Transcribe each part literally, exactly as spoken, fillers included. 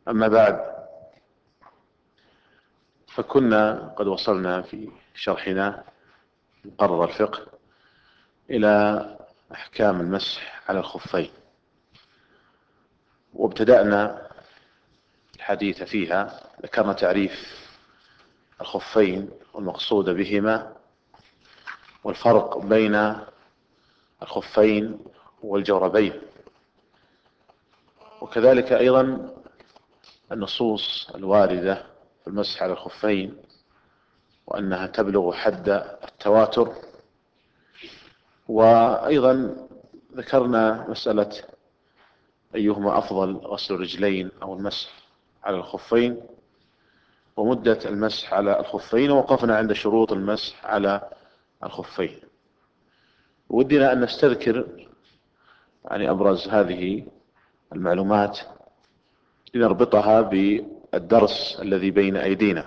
أما بعد، فكنا قد وصلنا في شرحنا مقرر الفقه إلى أحكام المسح على الخفين، وابتدأنا الحديث فيها. ذكرنا تعريف الخفين والمقصود بهما، والفرق بين الخفين والجوربين، وكذلك أيضا النصوص الواردة في المسح على الخفين وأنها تبلغ حد التواتر. وأيضا ذكرنا مسألة أيهما أفضل، غسل الرجلين أو المسح على الخفين، ومدة المسح على الخفين، ووقفنا عند شروط المسح على الخفين. ودنا أن نستذكر يعني أبرز هذه المعلومات لنربطها بالدرس الذي بين أيدينا.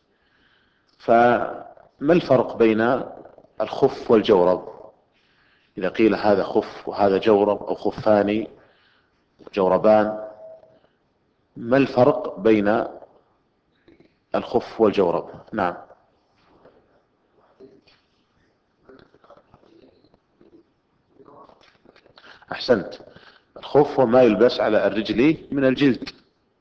فما الفرق بين الخف والجورب؟ إذا قيل هذا خف وهذا جورب أو خفان وجوربان، ما الفرق بين الخف والجورب؟ نعم. أحسنت. الخف هو ما يلبس على الرجل من الجلد،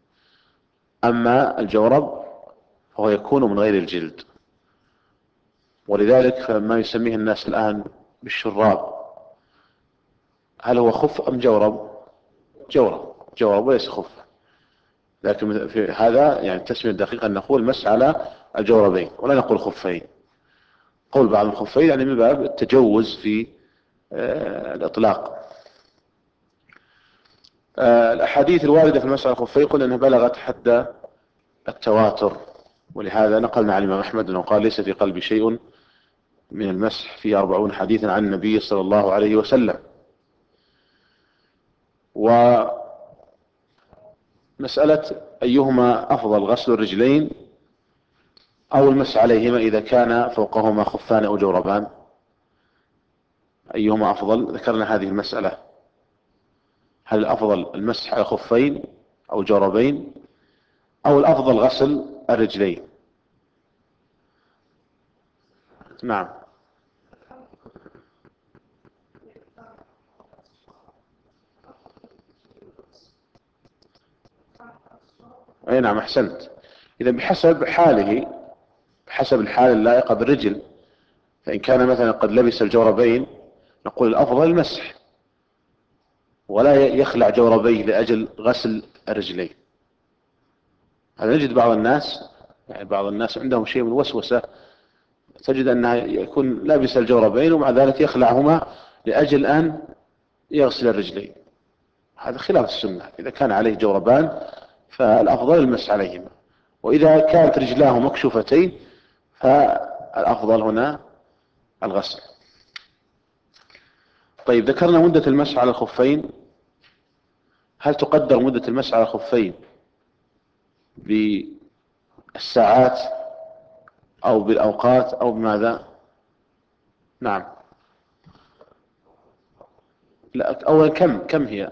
أما الجورب فهو يكون من غير الجلد، ولذلك فما يسميه الناس الآن بالشراب، هل هو خف أم جورب؟ جورب، جورب وليس خف. لكن في هذا يعني التسمية الدقيقة أن نقول مس على الجوربين ولا نقول خفين. قول بعض الخفين يعني من باب التجوز في آه الإطلاق. آه الأحاديث الواردة في المسح على الخفين قلنا أنها بلغت حد التواتر، ولهذا نقلنا عن الإمام أحمد أنه قال ليس في قلبي شيء من المسح فيه أربعون حديثا عن النبي صلى الله عليه وسلم. ومسألة أيهما أفضل، غسل الرجلين أو المسح عليهما إذا كان فوقهما خفان أو جوربان، أيهما أفضل؟ ذكرنا هذه المسألة، هل الأفضل المسح على خفين أو جوربين، أو الأفضل غسل الرجلين؟ نعم. أي نعم، أحسنت. إذا بحسب حاله، بحسب الحال اللائقة بالرجل، فإن كان مثلا قد لبس الجوربين نقول الأفضل المسح ولا يخلع جوربيه لأجل غسل الرجلين. هذا نجد بعض الناس، يعني بعض الناس عندهم شيء من الوسوسة، تجد أنه يكون لابس الجوربين ومع ذلك يخلعهما لأجل أن يغسل الرجلين. هذا خلاف السنة. إذا كان عليه جوربان فالأفضل المسح عليهما، وإذا كانت رجلاه مكشوفتين فالأفضل هنا الغسل. طيب، ذكرنا مدة المسح على الخفين. هل تقدر مدة المسح على الخفين بالساعات أو بالأوقات أو بماذا؟ نعم. لا، أولا كم كم هي؟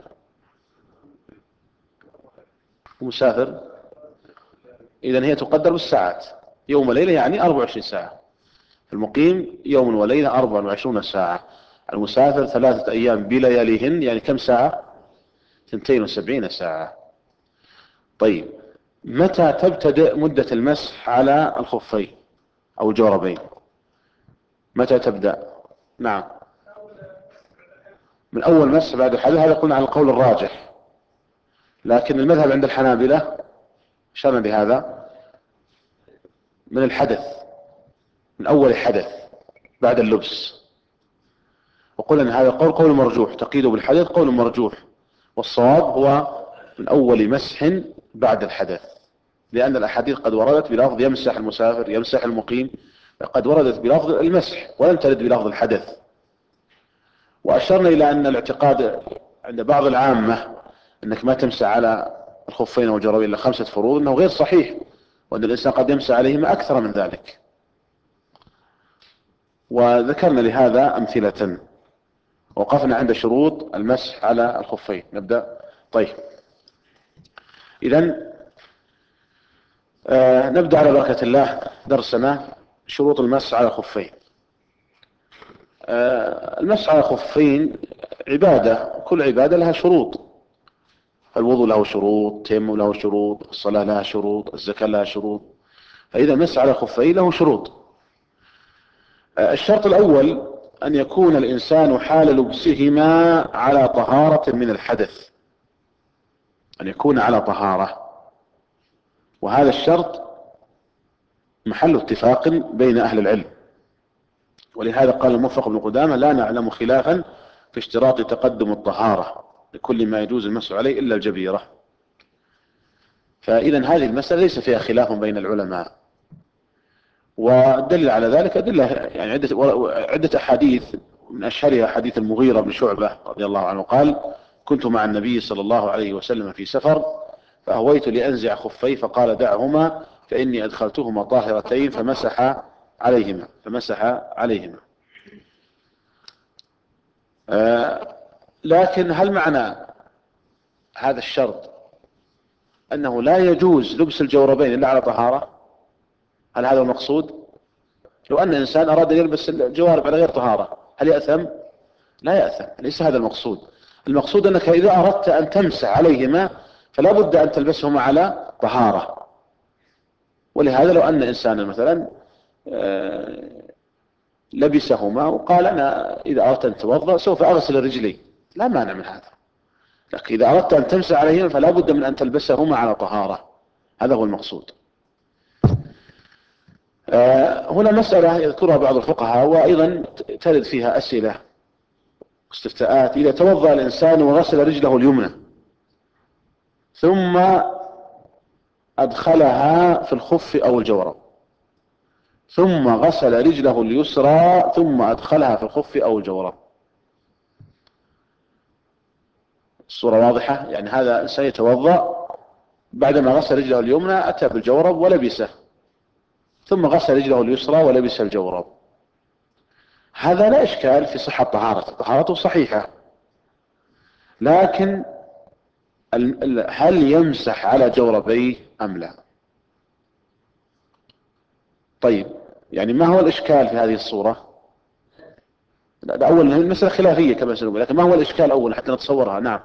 مسافر، إذن هي تقدر بالساعات. يوم وليلة يعني أربع وعشرين ساعة. المقيم يوم وليلة أربع وعشرون ساعة. المسافر ثلاثة أيام بلياليهن، يعني كم ساعة؟ اثنتين وسبعين ساعة. طيب، متى تبتدئ مدة المسح على الخفين أو الجوربين؟ متى تبدأ؟ نعم، من أول مسح بعد الحدث. هذا قلنا على القول الراجح، لكن المذهب عند الحنابلة شرنا بهذا من الحدث، من أول حدث بعد اللبس. وقلنا أن هذا قول قول مرجوح، تقييده بالحدث قول مرجوح، والصواب هو من أول مسح بعد الحدث، لأن الأحاديث قد وردت بلفظ يمسح المسافر، يمسح المقيم، قد وردت بلفظ المسح ولم ترد بلفظ الحدث. وأشرنا إلى أن الاعتقاد عند بعض العامة أنك ما تمسح على الخفين والجوربين إلا خمسة فروض أنه غير صحيح، وأن الإنسان قد يمسح عليهما أكثر من ذلك. وذكرنا لهذا أمثلة، وقفنا عند شروط المسح على الخفين. نبدأ. طيب، إذن آه نبدأ على بركة الله درسنا شروط المسح على الخفين. آه المسح على الخفين عبادة، كل عبادة لها شروط. الوضوء له شروط، التيمم له شروط، الصلاة لها شروط، الزكاة لها شروط. فإذا المسح على الخفين له شروط. آه الشرط الأول أن يكون الإنسان حال لبسهما على طهارة من الحدث، أن يكون على طهارة، وهذا الشرط محل اتفاق بين أهل العلم. ولهذا قال الموفق بن قدامة: لا نعلم خلافا في اشتراط تقدم الطهارة لكل ما يجوز المسح عليه إلا الجبيرة. فإذا هذه المسألة ليس فيها خلاف بين العلماء، والدليل على ذلك أدلة يعني عدة, عدة أحاديث، من أشهرها حديث المغيرة بن شعبة رضي الله عنه قال: كنت مع النبي صلى الله عليه وسلم في سفر فأهويت لأنزع خفي فقال: دعهما فإني أدخلتهما طاهرتين، فمسح عليهما فمسح عليهما آه لكن هل معنى هذا الشرط أنه لا يجوز لبس الجوربين إلا على طهارة؟ هل هذا المقصود؟ لو أن إنسان أراد أن يلبس الجوارب على غير طهارة هل يأثم؟ لا يأثم، ليس هذا المقصود. المقصود أنك إذا أردت أن تمسح عليهما فلا بد أن تلبسهما على طهارة. ولهذا لو أن إنسانا مثلا لبسهما وقال: أنا إذا أردت أن أتوضأ سوف أغسل رجلي، لا مانع من هذا. لكن إذا أردت أن تمسح عليهما فلا بد من أن تلبسهما على طهارة، هذا هو المقصود. هنا مسألة يذكرها بعض الفقهاء وأيضا ترد فيها أسئلة واستفتاءات: إذا توضأ الإنسان وغسل رجله اليمنى ثم أدخلها في الخف أو الجورب، ثم غسل رجله اليسرى ثم أدخلها في الخف أو الجورب، الصورة واضحة؟ يعني هذا إنسان يتوضأ بعدما غسل رجله اليمنى أتى بالجورب ولبسه، ثم غسل رجله اليسرى ولبس الجورب، هذا لا إشكال في صحة طهارته، طهارته صحيحة. لكن هل يمسح على جوربيه أم لا؟ طيب، يعني ما هو الإشكال في هذه الصورة؟ أولا المسألة خلافية كما سنقول، لكن ما هو الإشكال أولا حتى نتصورها؟ نعم،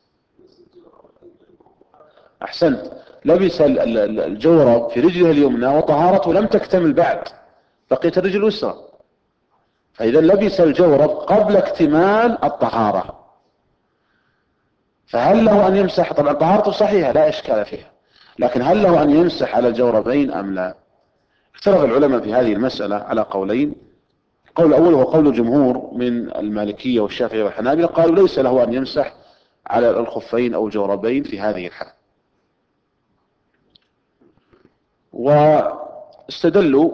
أحسنت. لبس الجورب في رجله اليمنى وطهارته لم تكتمل بعد، بقيت الرجل اليسرى، فإذا لبس الجورب قبل اكتمال الطهارة، فهل له أن يمسح؟ طبعا طهارته صحيحة لا إشكال فيها، لكن هل له أن يمسح على الجوربين أم لا؟ اختلف العلماء في هذه المسألة على قولين. القول الأول هو قول الجمهور من المالكية والشافعية والحنابلة، قالوا ليس له أن يمسح على الخفين أو الجوربين في هذه الحال. واستدلوا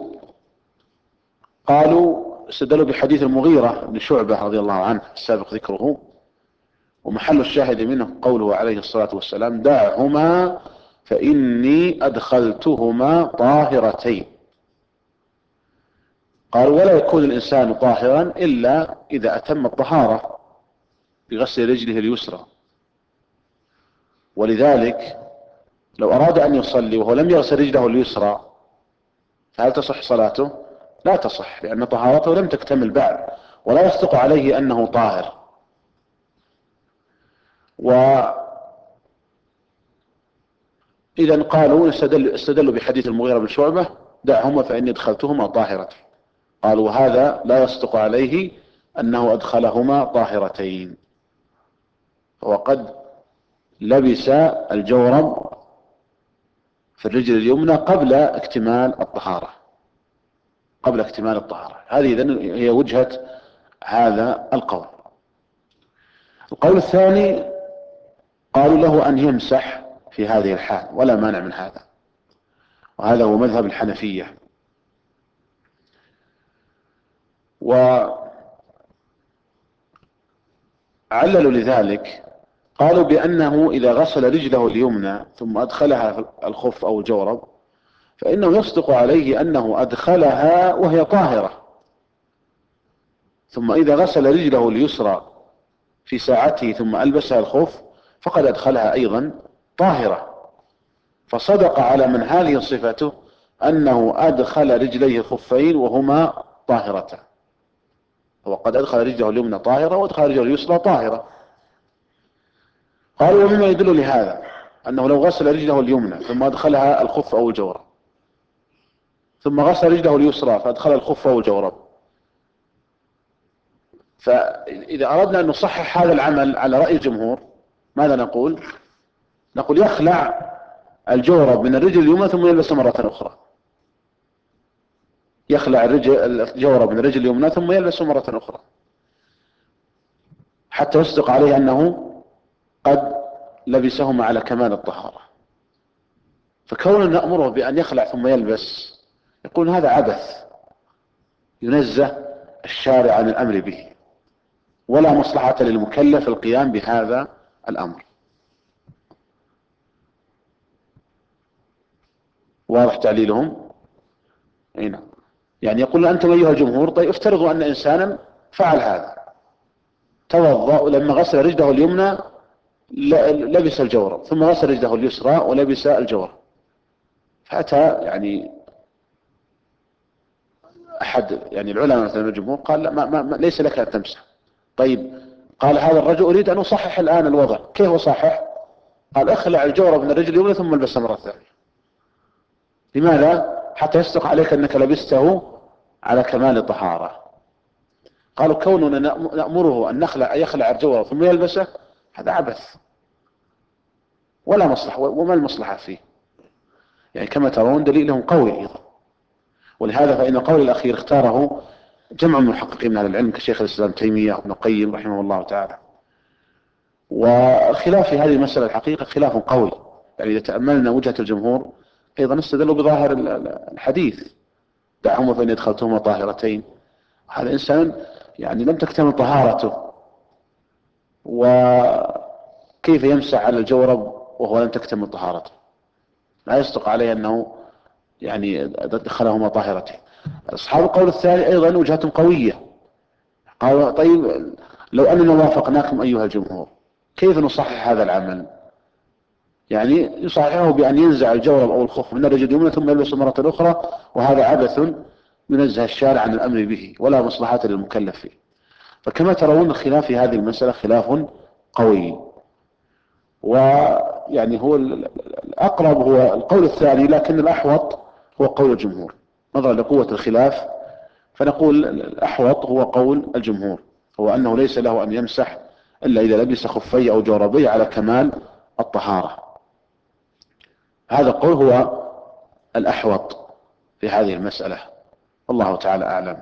قالوا استدلوا بحديث المغيرة بن شعبة رضي الله عنه السابق ذكره، ومحل الشاهد منه قوله عليه الصلاة والسلام: دعهما فإني أدخلتهما طاهرتين. قالوا: ولا يكون الإنسان طاهرا إلا إذا أتم الطهارة بغسل رجله اليسرى، ولذلك لو أراد أن يصلي وهو لم يغسل رجله اليسرى فهل تصح صلاته؟ لا تصح، لأن طهارته لم تكتمل بعد، ولا يصدق عليه أنه طاهر. وإذا قالوا استدلوا, استدلوا بحديث المغيرة بن شعبة: دعهما فإني أدخلتهما طاهرتين. قالوا هذا لا يصدق عليه أنه أدخلهما طاهرتين، وقد لبس الجورب في الرجل اليمنى قبل اكتمال الطهارة قبل اكتمال الطهارة هذه إذن هي وجهة هذا القول. القول الثاني قالوا له أن يمسح في هذه الحال ولا مانع من هذا، وهذا هو مذهب الحنفية. وعللوا لذلك قالوا بأنه إذا غسل رجله اليمنى ثم أدخلها في الخف أو الجورب فإنه يصدق عليه أنه أدخلها وهي طاهرة، ثم إذا غسل رجله اليسرى في ساعته ثم ألبسها الخف فقد أدخلها أيضا طاهرة، فصدق على من هذه صفته أنه أدخل رجليه الخفين وهما طاهرتان. هو قد أدخل رجله اليمنى طاهرة وأدخل رجله اليسرى طاهرة. قالوا ومما يدل لهذا أنه لو غسل رجله اليمنى ثم أدخلها الخف أو الجورب، ثم غسل رجله اليسرى فأدخل الخف أو الجورب، فإذا أردنا أن نصحح هذا العمل على رأي الجمهور ماذا نقول؟ نقول يخلع الجورب من الرجل اليمنى ثم يلبس مرة أخرى. يخلع الرجل الجورب من الرجل اليمنى ثم يلبس مرة أخرى حتى يصدق عليه أنه قد لبسهما على كمال الطهارة. فكوننا نأمره بأن يخلع ثم يلبس يقول هذا عبث ينزه الشارع عن الأمر به، ولا مصلحة للمكلف القيام بهذا الأمر. واضح تعليلهم؟ أي نعم. يعني يقول أنتم أيها الجمهور طيب افترضوا أن إنسانا فعل هذا، توضأ ولما غسل رجله اليمنى لبس الجورب، ثم غسل رجله اليسرى ولبس الجورب، فأتى يعني أحد يعني العلماء مثلا الجمهور قال لا ما ما ليس لك أن تمسح. طيب قال هذا الرجل أريد أن أصحح الآن الوضع، كيف أصحح؟ قال اخلع الجورب من الرجل اليمنى ثم البسه مرة ثانية. لماذا؟ حتى يصدق عليك أنك لبسته على كمال طهارة. قالوا كوننا نأمره أن نخلع يخلع الجورب ثم يلبسه هذا عبث ولا مصلحة، وما المصلحة فيه؟ يعني كما ترون دليلهم قوي أيضا. ولهذا فإن قول الأخير اختاره جمع من المحققين من أهل العلم كشيخ الإسلام تيمية وابن القيم رحمه الله تعالى. وخلاف في هذه المسألة الحقيقة خلاف قوي، يعني إذا تأملنا وجهة الجمهور أيضا استدلوا بظاهر الحديث دعهما فإن يدخلتهما طاهرتين. هذا إنسان يعني لم تكتمل طهارته، وكيف يمسح على الجورب وهو لم تكتمل طهارته؟ لا يصدق عليه أنه يعني دخلهما طاهرتين. أصحاب القول الثاني أيضا وجهتهم قوية، قالوا طيب لو أننا وافقناكم أيها الجمهور كيف نصحح هذا العمل؟ يعني يصححه بأن ينزع الجورب أو الخف من الرجل اليمنى ثم يلبس مرة أخرى، وهذا عبث ينزه الشارع عن الأمر به ولا مصلحة للمكلف فيه. فكما ترون الخلاف في هذه المسألة خلاف قوي، ويعني هو الأقرب هو القول الثاني، لكن الأحوط هو قول الجمهور نظرا لقوة الخلاف. فنقول الأحوط هو قول الجمهور، هو أنه ليس له أن يمسح إلا إذا لبس خفي أو جوربي على كمال الطهارة. هذا القول هو الأحوط في هذه المسألة، والله تعالى أعلم.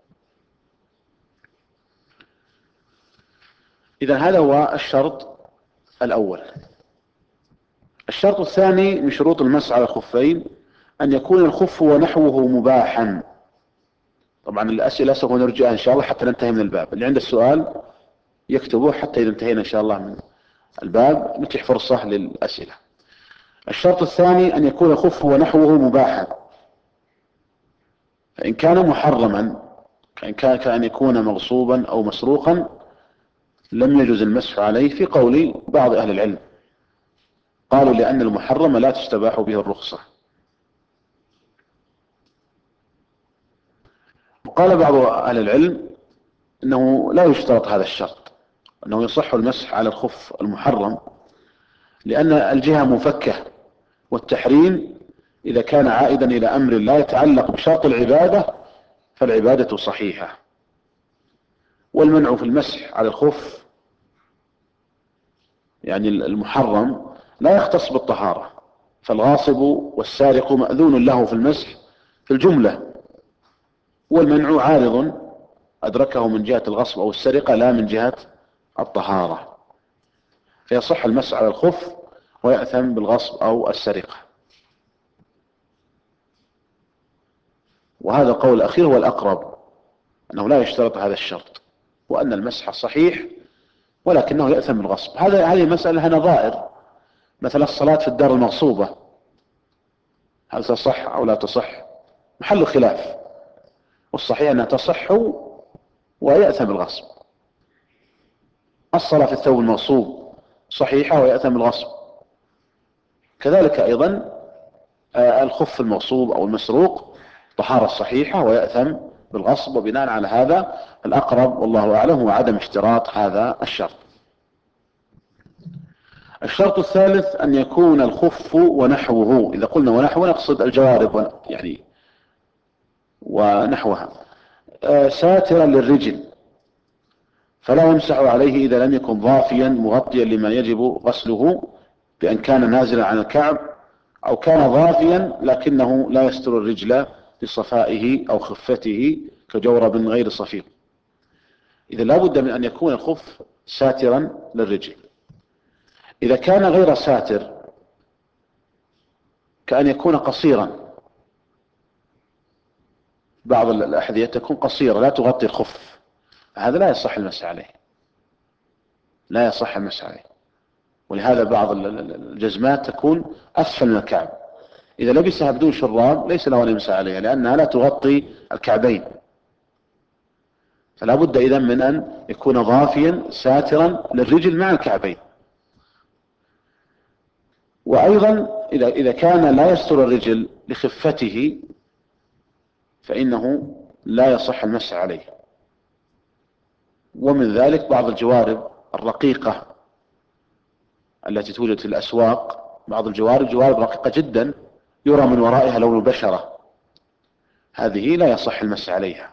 إذا هذا هو الشرط الأول. الشرط الثاني من شروط المسح على الخفين أن يكون الخف ونحوه مباحا. طبعا الأسئلة سوف نرجعها إن شاء الله حتى ننتهي من الباب. اللي عنده السؤال يكتبوه حتى إذا انتهينا إن شاء الله من الباب نتيح فرصة للأسئلة. الشرط الثاني أن يكون الخف ونحوه مباحا، فإن كان محرما كان كأن يكون مغصوبا أو مسروقا لم يجوز المسح عليه في قول بعض أهل العلم، قالوا لأن المحرم لا تستباح به الرخصة. وقال بعض أهل العلم أنه لا يشترط هذا الشرط، أنه يصح المسح على الخف المحرم، لأن الجهة مفكة، والتحريم إذا كان عائدا إلى أمر لا يتعلق بشرط العبادة فالعبادة صحيحة. والمنع في المسح على الخف يعني المحرم لا يختص بالطهارة، فالغاصب والسارق مأذون له في المسح في الجملة، والمنع عارض أدركه من جهة الغصب أو السرقة لا من جهة الطهارة، فيصح المسح على الخف ويأثم بالغصب أو السرقة. وهذا القول الأخير هو الأقرب، أنه لا يشترط هذا الشرط، وأن المسح صحيح ولكنه يأثم بالغصب. هذا هذه مسألة نظائر، مثلا الصلاة في الدار المغصوبة هل تصح أو لا تصح محل خلاف، والصحيح أنها تصح ويأثم بالغصب. الصلاة في الثوب المغصوب صحيحة ويأثم بالغصب. كذلك أيضا الخف المغصوب أو المسروق طهارة صحيحة ويأثم بالغصب، وبناء على هذا الأقرب والله أعلم هو عدم اشتراط هذا الشرط. الشرط الثالث أن يكون الخف ونحوه، إذا قلنا ونحوه نقصد الجوارب يعني ونحوها، ساترا للرجل، فلا يمسح عليه إذا لم يكن ضافيا مغطيا لما يجب غسله بأن كان نازلا عن الكعب، أو كان ضافيا لكنه لا يستر الرجل لصفائه أو خفته كجورب غير صفيق. إذا لا بد من أن يكون الخف ساترا للرجل. إذا كان غير ساتر كأن يكون قصيرا، بعض الأحذية تكون قصيرة لا تغطي الخف، هذا لا يصح المسح عليه، لا يصح المسح عليه. ولهذا بعض الجزمات تكون أسفل من الكعب، إذا لبسها بدون شراب ليس له أن يمسح عليها لأنها لا تغطي الكعبين. فلا بد إذن من أن يكون ضافيا ساترا للرجل مع الكعبين. وأيضا إذا إذا كان لا يستر الرجل لخفته فإنه لا يصح المسح عليه. ومن ذلك بعض الجوارب الرقيقة التي توجد في الأسواق، بعض الجوارب جوارب رقيقة جدا يرى من ورائها لون البشرة، هذه لا يصح المسح عليها،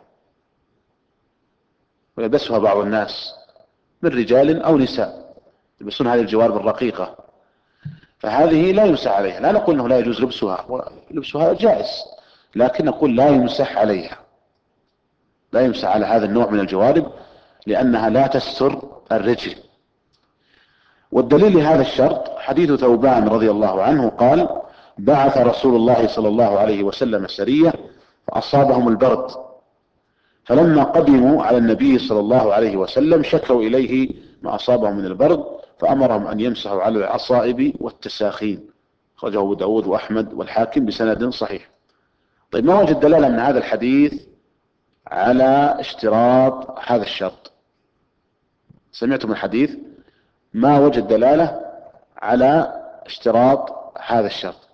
ويلبسها بعض الناس من رجال أو نساء يلبسون هذه الجوارب الرقيقة، فهذه لا يمسح عليها. لا نقول أنه لا يجوز لبسها، ولبسها جائز، لكن نقول لا يمسح عليها، لا يمسح على هذا النوع من الجوارب لأنها لا تستر الرجل. والدليل لهذا الشرط حديث ثوبان رضي الله عنه قال: بعث رسول الله صلى الله عليه وسلم سرية فأصابهم البرد، فلما قدموا على النبي صلى الله عليه وسلم شكوا إليه ما أصابهم من البرد، فأمرهم أن يمسحوا على العصائب والتساخين. أخرجه أبو داود وأحمد والحاكم بسند صحيح. طيب، ما وجد دلالة من هذا الحديث على اشتراط هذا الشرط؟ سمعتم الحديث؟ ما وجد دلالة على اشتراط هذا الشرط.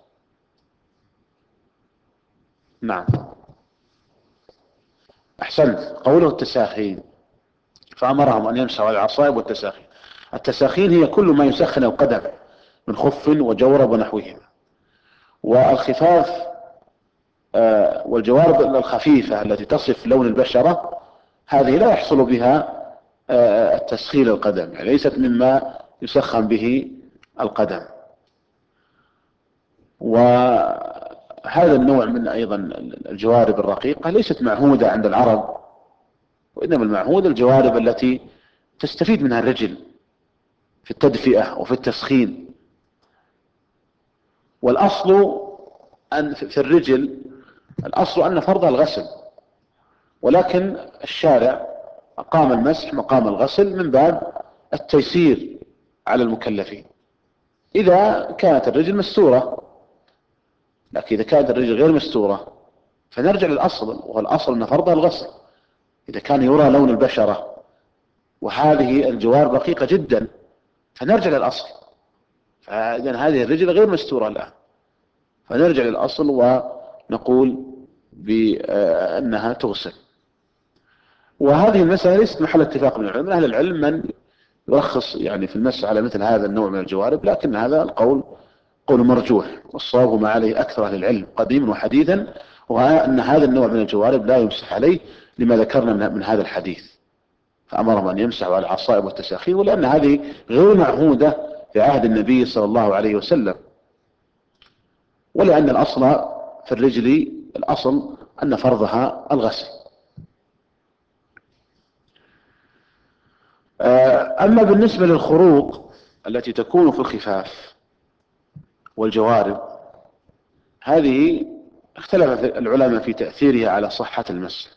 نعم، أحسنت، قوله التساخين، فأمرهم أن يمسحوا على العصائب والتساخين. التساخين هي كل ما يسخن القدم من خف وجورب ونحوهما. والخفاف آه والجوارب الخفيفة التي تصف لون البشرة هذه لا يحصل بها آه التسخين القدم، يعني ليست مما يسخن به القدم. وهذا النوع من أيضا الجوارب الرقيقة ليست معهودة عند العرب، وإنما المعهود الجوارب التي تستفيد منها الرجل في التدفئة وفي التسخين. والأصل أن في الرجل الأصل أن فرضها الغسل، ولكن الشارع أقام المسح مقام الغسل من باب التيسير على المكلفين إذا كانت الرجل مستورة. لكن إذا كانت الرجل غير مستورة فنرجع للأصل، وهو الأصل أن فرضها الغسل. إذا كان يرى لون البشرة وهذه الجوارب رقيقة جدا فنرجع للأصل، فإذا هذه الرجل غير مستورة الآن، فنرجع للأصل ونقول بأنها تغسل. وهذه المسألة ليست محل اتفاق من العلم، أهل العلم من يرخص يعني في المسح على مثل هذا النوع من الجوارب، لكن هذا القول قول مرجوح، والصواب ما عليه أكثر أهل العلم قديما وحديثا، وأن هذا النوع من الجوارب لا يمسح عليه لما ذكرنا من هذا الحديث، فأمرهم أن يمسحوا على العصائب والتساخين، ولأن هذه غير معهودة في عهد النبي صلى الله عليه وسلم، ولأن الأصل في الرجل الأصل أن فرضها الغسل. أما بالنسبة للخروق التي تكون في الخفاف والجوارب، هذه اختلف العلماء في تأثيرها على صحة المسح،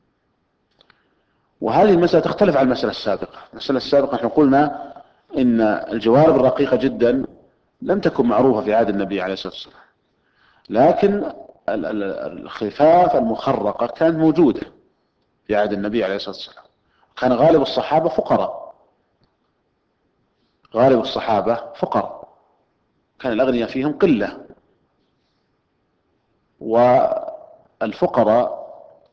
وهذه المسألة تختلف عن المسألة السابقة. المسألة السابقة نحن قلنا إن الجوارب الرقيقة جدا لم تكن معروفة في عهد النبي عليه الصلاة والسلام، لكن الخفاف المخرقة كانت موجودة في عهد النبي عليه الصلاة والسلام. كان غالب الصحابة فقراء، غالب الصحابة فقراء، كان الأغنياء فيهم قلة، والفقراء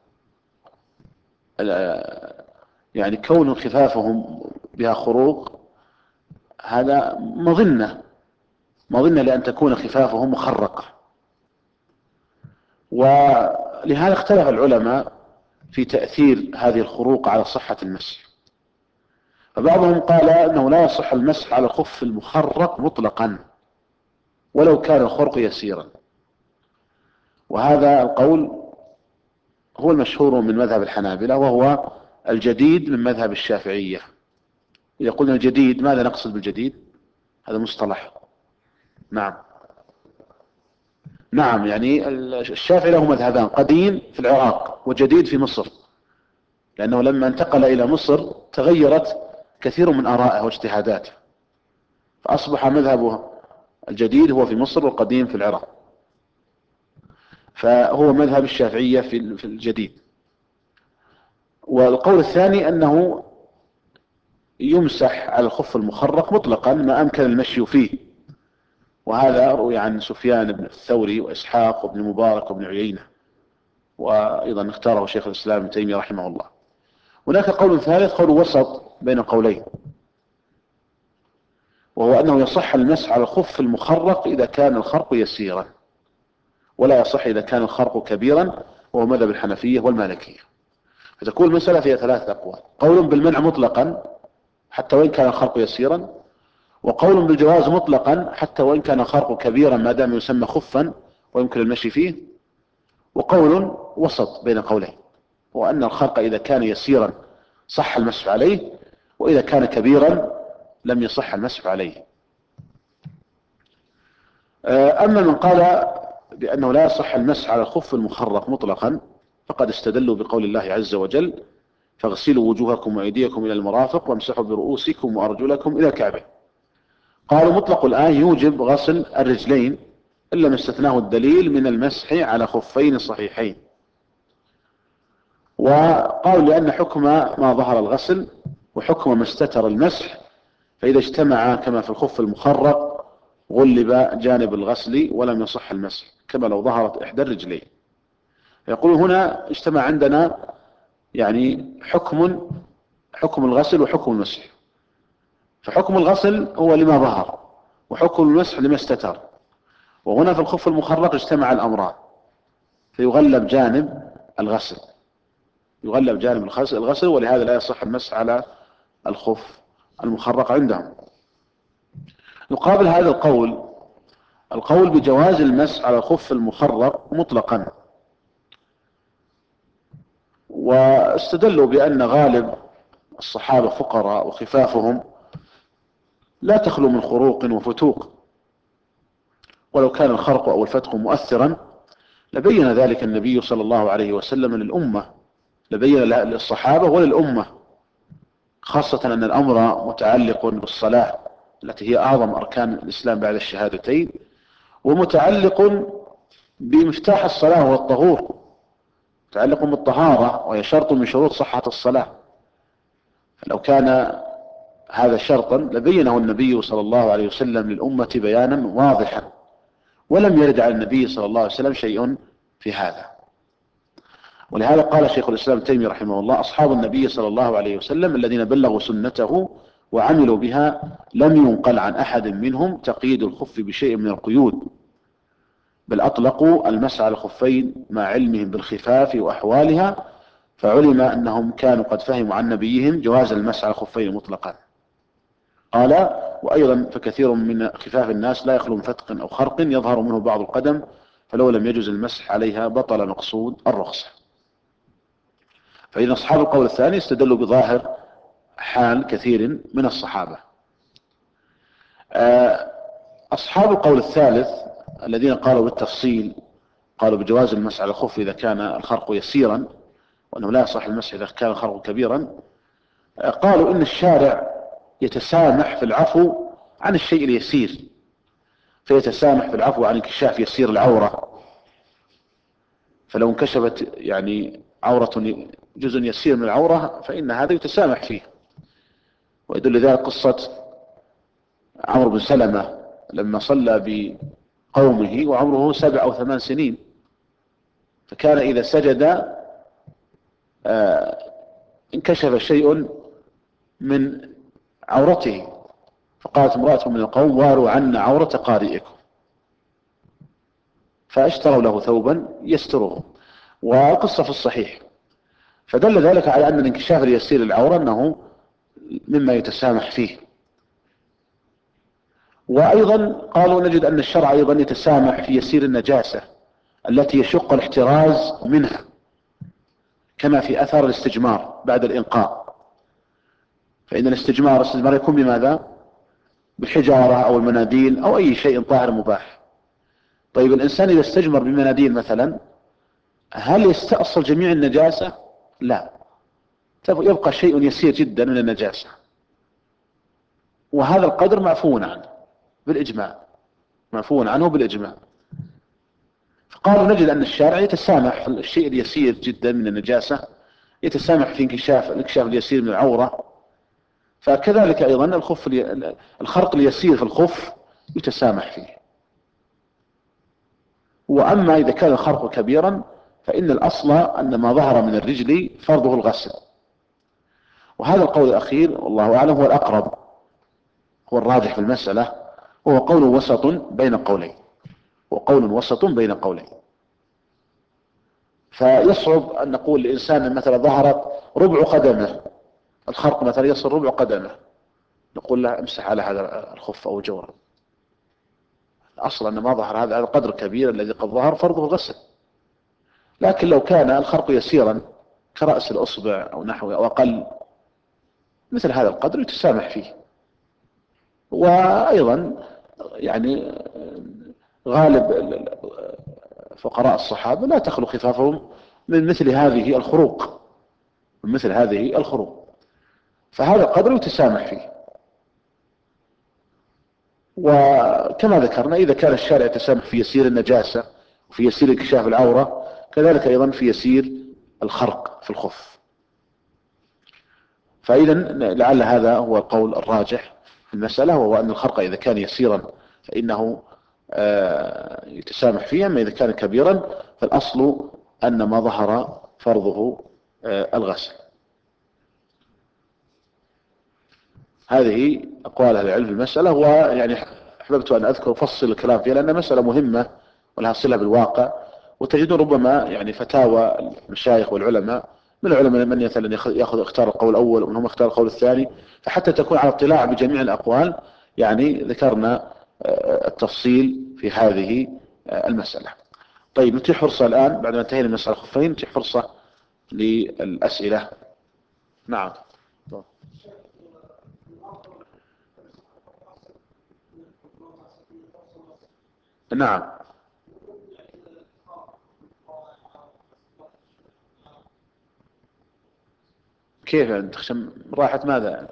يعني كون خفافهم بها خروق هذا مظنة مظنة لأن تكون خفافهم مخرقة. ولهذا اختلف العلماء في تأثير هذه الخروق على صحة المسح. فبعضهم قال أنه لا يصح المسح على الخف المخرق مطلقا ولو كان الخرق يسيرا، وهذا القول هو المشهور من مذهب الحنابلة وهو الجديد من مذهب الشافعية. إذا قلنا الجديد ماذا نقصد بالجديد؟ هذا مصطلح. نعم نعم يعني الشافعي له مذهبان، قديم في العراق وجديد في مصر، لأنه لما انتقل إلى مصر تغيرت كثير من آرائه واجتهاداته، فأصبح مذهبه الجديد هو في مصر والقديم في العراق، فهو مذهب الشافعية في الجديد. والقول الثاني أنه يمسح على الخف المخرق مطلقا ما أمكن المشي فيه، وهذا روي عن سفيان بن الثوري وإسحاق وابن مبارك وابن عيينة، وأيضا اختاره شيخ الإسلام ابن تيمية رحمه الله. هناك قول ثالث، قول وسط بين القولين، وهو أنه يصح المسح على الخف المخرق إذا كان الخرق يسيرا، ولا يصح إذا كان الخرق كبيرا، وهو مذهب الحنفية والمالكية. فتكون المسألة فيها ثلاثة أقوال: قول بالمنع مطلقا حتى وإن كان الخرق يسيرا، وقول بالجواز مطلقا حتى وإن كان الخرق كبيرا ما دام يسمى خفا ويمكن المشي فيه، وقول وسط بين قولين، وأن الخرق إذا كان يسيرا صح المسح عليه، وإذا كان كبيرا لم يصح المسح عليه. أما من قال بأنه لا يصح المسح على الخف المخرق مطلقا فقد استدلوا بقول الله عز وجل: فاغسلوا وجوهكم وأيديكم إلى المرافق وامسحوا برؤوسكم وأرجلكم إلى الكعبين. قالوا مطلق الآية يوجب غسل الرجلين إلا ما استثناه الدليل من المسح على خفين صحيحين. وقالوا لأن حكم ما ظهر الغسل وحكم ما استتر المسح، فإذا اجتمع كما في الخف المخرق غلب جانب الغسل ولم يصح المسح كما لو ظهرت إحدى الرجلين. يقول هنا اجتمع عندنا يعني حكم حكم الغسل وحكم المسح، فحكم الغسل هو لما ظهر وحكم المسح لما استتر، وهنا في الخف المخرق اجتمع الأمران فيغلب جانب الغسل يغلب جانب الغسل ولهذا لا يصح المسح على الخف المخرق عندهم. يقابل هذا القول القول بجواز المسح على الخف المخرق مطلقا، واستدلوا بأن غالب الصحابة فقراء وخفافهم لا تخلو من خروق وفتوق، ولو كان الخرق أو الفتق مؤثرا لبين ذلك النبي صلى الله عليه وسلم للأمة، لبين للصحابة وللأمة، خاصة أن الأمر متعلق بالصلاة التي هي أعظم أركان الإسلام بعد الشهادتين، ومتعلق بمفتاح الصلاة هو الطهور، متعلق بالطهارة وهي شرط من شروط صحة الصلاة. فلو كان هذا شرطا لبينه النبي صلى الله عليه وسلم للأمة بيانا واضحا، ولم يرد على النبي صلى الله عليه وسلم شيء في هذا. ولهذا قال شيخ الإسلام تيمية رحمه الله: أصحاب النبي صلى الله عليه وسلم الذين بلغوا سنته وعملوا بها لم ينقل عن أحد منهم تقييد الخف بشيء من القيود، بل أطلقوا المسح على الخفين مع علمهم بالخفاف وأحوالها، فعلم أنهم كانوا قد فهموا عن نبيهم جواز المسح على الخفين مطلقا. قال: وأيضا فكثير من خفاف الناس لا يخلو من فتق أو خرق يظهر منه بعض القدم، فلو لم يجوز المسح عليها بطل مقصود الرخصة. فإن أصحاب القول الثاني استدلوا بظاهر حال كثير من الصحابة. أصحاب القول الثالث الذين قالوا بالتفصيل، قالوا بجواز المسح على الخف إذا كان الخرق يسيرا، وأنه لا يصح المسح إذا كان الخرق كبيرا، قالوا إن الشارع يتسامح في العفو عن الشيء اليسير، فيتسامح في العفو عن انكشاف يسير العورة، فلو انكشفت يعني عورة جزء يسير من العورة فإن هذا يتسامح فيه. ويدل ذلك قصة عمرو بن سلمة لما صلى بقومه وعمره سبع أو ثمان سنين، فكان إذا سجد آه انكشف شيء من عورته، فقالت امرأة من القوم واروا عنا عورة قارئكم، فاشتروا له ثوبا يستره. والقصة في الصحيح، فدل ذلك على أن الانكشاف اليسير للعورة أنه مما يتسامح فيه. وأيضا قالوا نجد أن الشرع أيضا يتسامح في يسير النجاسة التي يشق الاحتراز منها، كما في أثر الاستجمار بعد الإنقاء. فإن الاستجمار الاستجمار يكون بماذا؟ بالحجارة أو المناديل أو أي شيء طاهر مباح. طيب الإنسان إذا استجمر بمناديل مثلا، هل يستأصل جميع النجاسة؟ لا، يبقى شيء يسير جدا من النجاسة، وهذا القدر معفو عنه بالإجماع، معفو عنه بالإجماع. فقالوا نجد أن الشارع يتسامح في الشيء اليسير جدا من النجاسة، يتسامح في انكشاف الانكشاف اليسير من العورة. فكذلك أيضا الخف الخرق اليسير في الخف يتسامح فيه. وأما إذا كان الخرق كبيرا فإن الأصل أن ما ظهر من الرجل فرضه الغسل. وهذا القول الأخير والله أعلم هو الأقرب، هو الراجح في المسألة، وهو قول وسط بين قولين، وقول وسط بين قولين. فيصعب أن نقول لإنسان مثلا ظهرت ربع قدمه، الخرق مثلا يصل ربع قدمه، نقول له امسح على هذا الخف أو الجورب. أصلا أن ما ظهر هذا القدر كبير الذي قد ظهر فرضه الغسل. لكن لو كان الخرق يسيرا كرأس الأصبع أو نحوه أو أقل، مثل هذا القدر يتسامح فيه. وأيضا يعني غالب فقراء الصحابة لا تخلو خفافهم من مثل هذه الخروق، من مثل هذه الخروق، فهذا القدر يتسامح فيه. وكما ذكرنا إذا كان الشارع يتسامح في يسير النجاسة وفي يسير انكشاف العورة، كذلك أيضا في يسير الخرق في الخف. فإذا لعل هذا هو القول الراجح في المسألة، وهو أن الخرق إذا كان يسيرا فإنه يتسامح فيه، أما إذا كان كبيرا فالأصل أن ما ظهر فرضه الغسل. هذه أقوال أهل العلم في المسألة، ويعني أحببت أن أذكر فصل الكلام فيها لأنها مسألة مهمة ولها صلة بالواقع. وتجدون ربما يعني فتاوى المشايخ والعلماء، من العلماء من مثلا يأخذ اختار القول الأول ومنهم اختار القول الثاني، فحتى تكون على اطلاع بجميع الأقوال يعني ذكرنا التفصيل في هذه المسألة. طيب نتيح فرصة الآن بعد ما انتهينا من مسألة الخفين، نتيح فرصة للأسئلة. نعم. نعم. كيف أنت تخشم راحة ماذا؟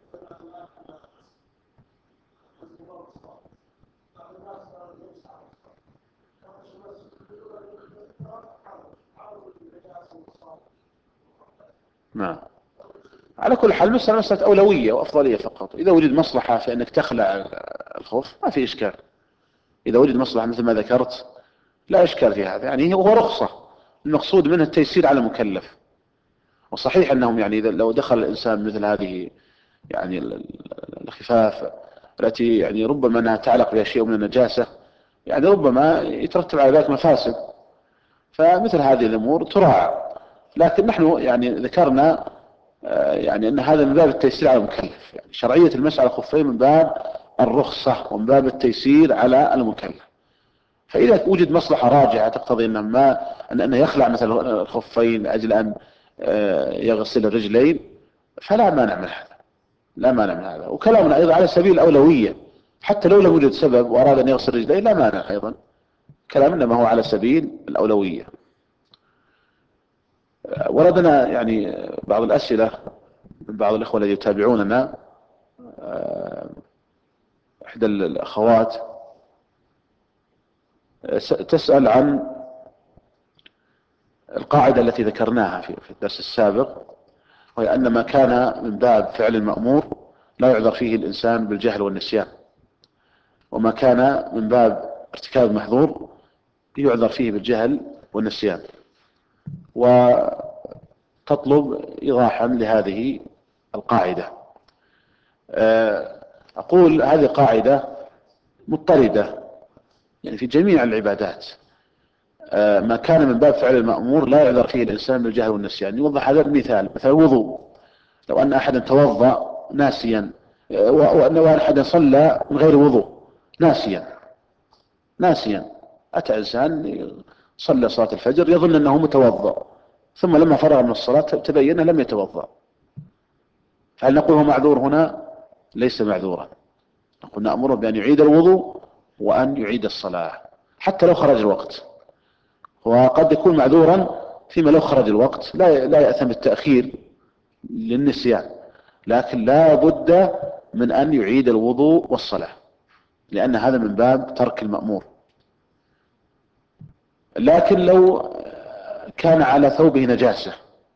نعم. على كل حال مسألة مسألة أولوية وأفضلية فقط. إذا وجد مصلحة في أنك تخلع الخوف ما في إشكال، إذا وجد مصلحة مثل ما ذكرت لا إشكال في هذا، يعني هو رخصة، المقصود منها التيسير على المكلف. وصحيح أنهم يعني إذا لو دخل الإنسان مثل هذه يعني الخفاف التي يعني ربما أنها تعلق بها شيء من النجاسة، يعني ربما يترتب على ذلك مفاسد، فمثل هذه الأمور تراعى. لكن نحن يعني ذكرنا يعني أن هذا من باب التيسير على المكلف، يعني شرعية المسألة الخفين من باب الرخصة ومن باب التيسير على المكلف. فإذا وجد مصلحة راجعة تقتضي أنه ما أنه يخلع مثلا الخفين أجل أن يغسل الرجلين فلا مانع من هذا، لا مانع من هذا. وكلامنا أيضا على سبيل الأولوية، حتى لو لم يوجد سبب وأراد أن يغسل رجلين لا مانع أيضا، كلامنا ما هو على سبيل الأولوية. وردنا يعني بعض الأسئلة من بعض الإخوة الذين يتابعوننا. إحدى الأخوات تسأل عن القاعدة التي ذكرناها في الدرس السابق، وهي أن ما كان من باب فعل المأمور لا يعذر فيه الإنسان بالجهل والنسيان، وما كان من باب ارتكاب المحظور يعذر فيه بالجهل والنسيان. وتطلب إيضاحا لهذه القاعدة. أقول هذه قاعدة مضطردة يعني في جميع العبادات، ما كان من باب فعل المأمور لا يعذر فيه الإنسان بالجهل والنسيان. يوضح هذا المثال، مثلا الوضوء، لو أن أحدا توضأ ناسيا، وأن أحدا صلى من غير وضوء ناسيا ناسيا أتى إنسان صلى صلاة الفجر يظن أنه متوضأ، ثم لما فرغ من الصلاة تبين لم يتوضأ، فهل نقول هو معذور هنا؟ ليس معذورا. نقول نأمره بأن يعيد الوضوء وأن يعيد الصلاة حتى لو خرج الوقت. وقد يكون معذورا فيما لو خرج الوقت لا لا يأثم بالتأخير للنسيان، لكن لا بد من أن يعيد الوضوء والصلاة، لأن هذا من باب ترك المأمور. لكن لو كان على ثوبه نجاسة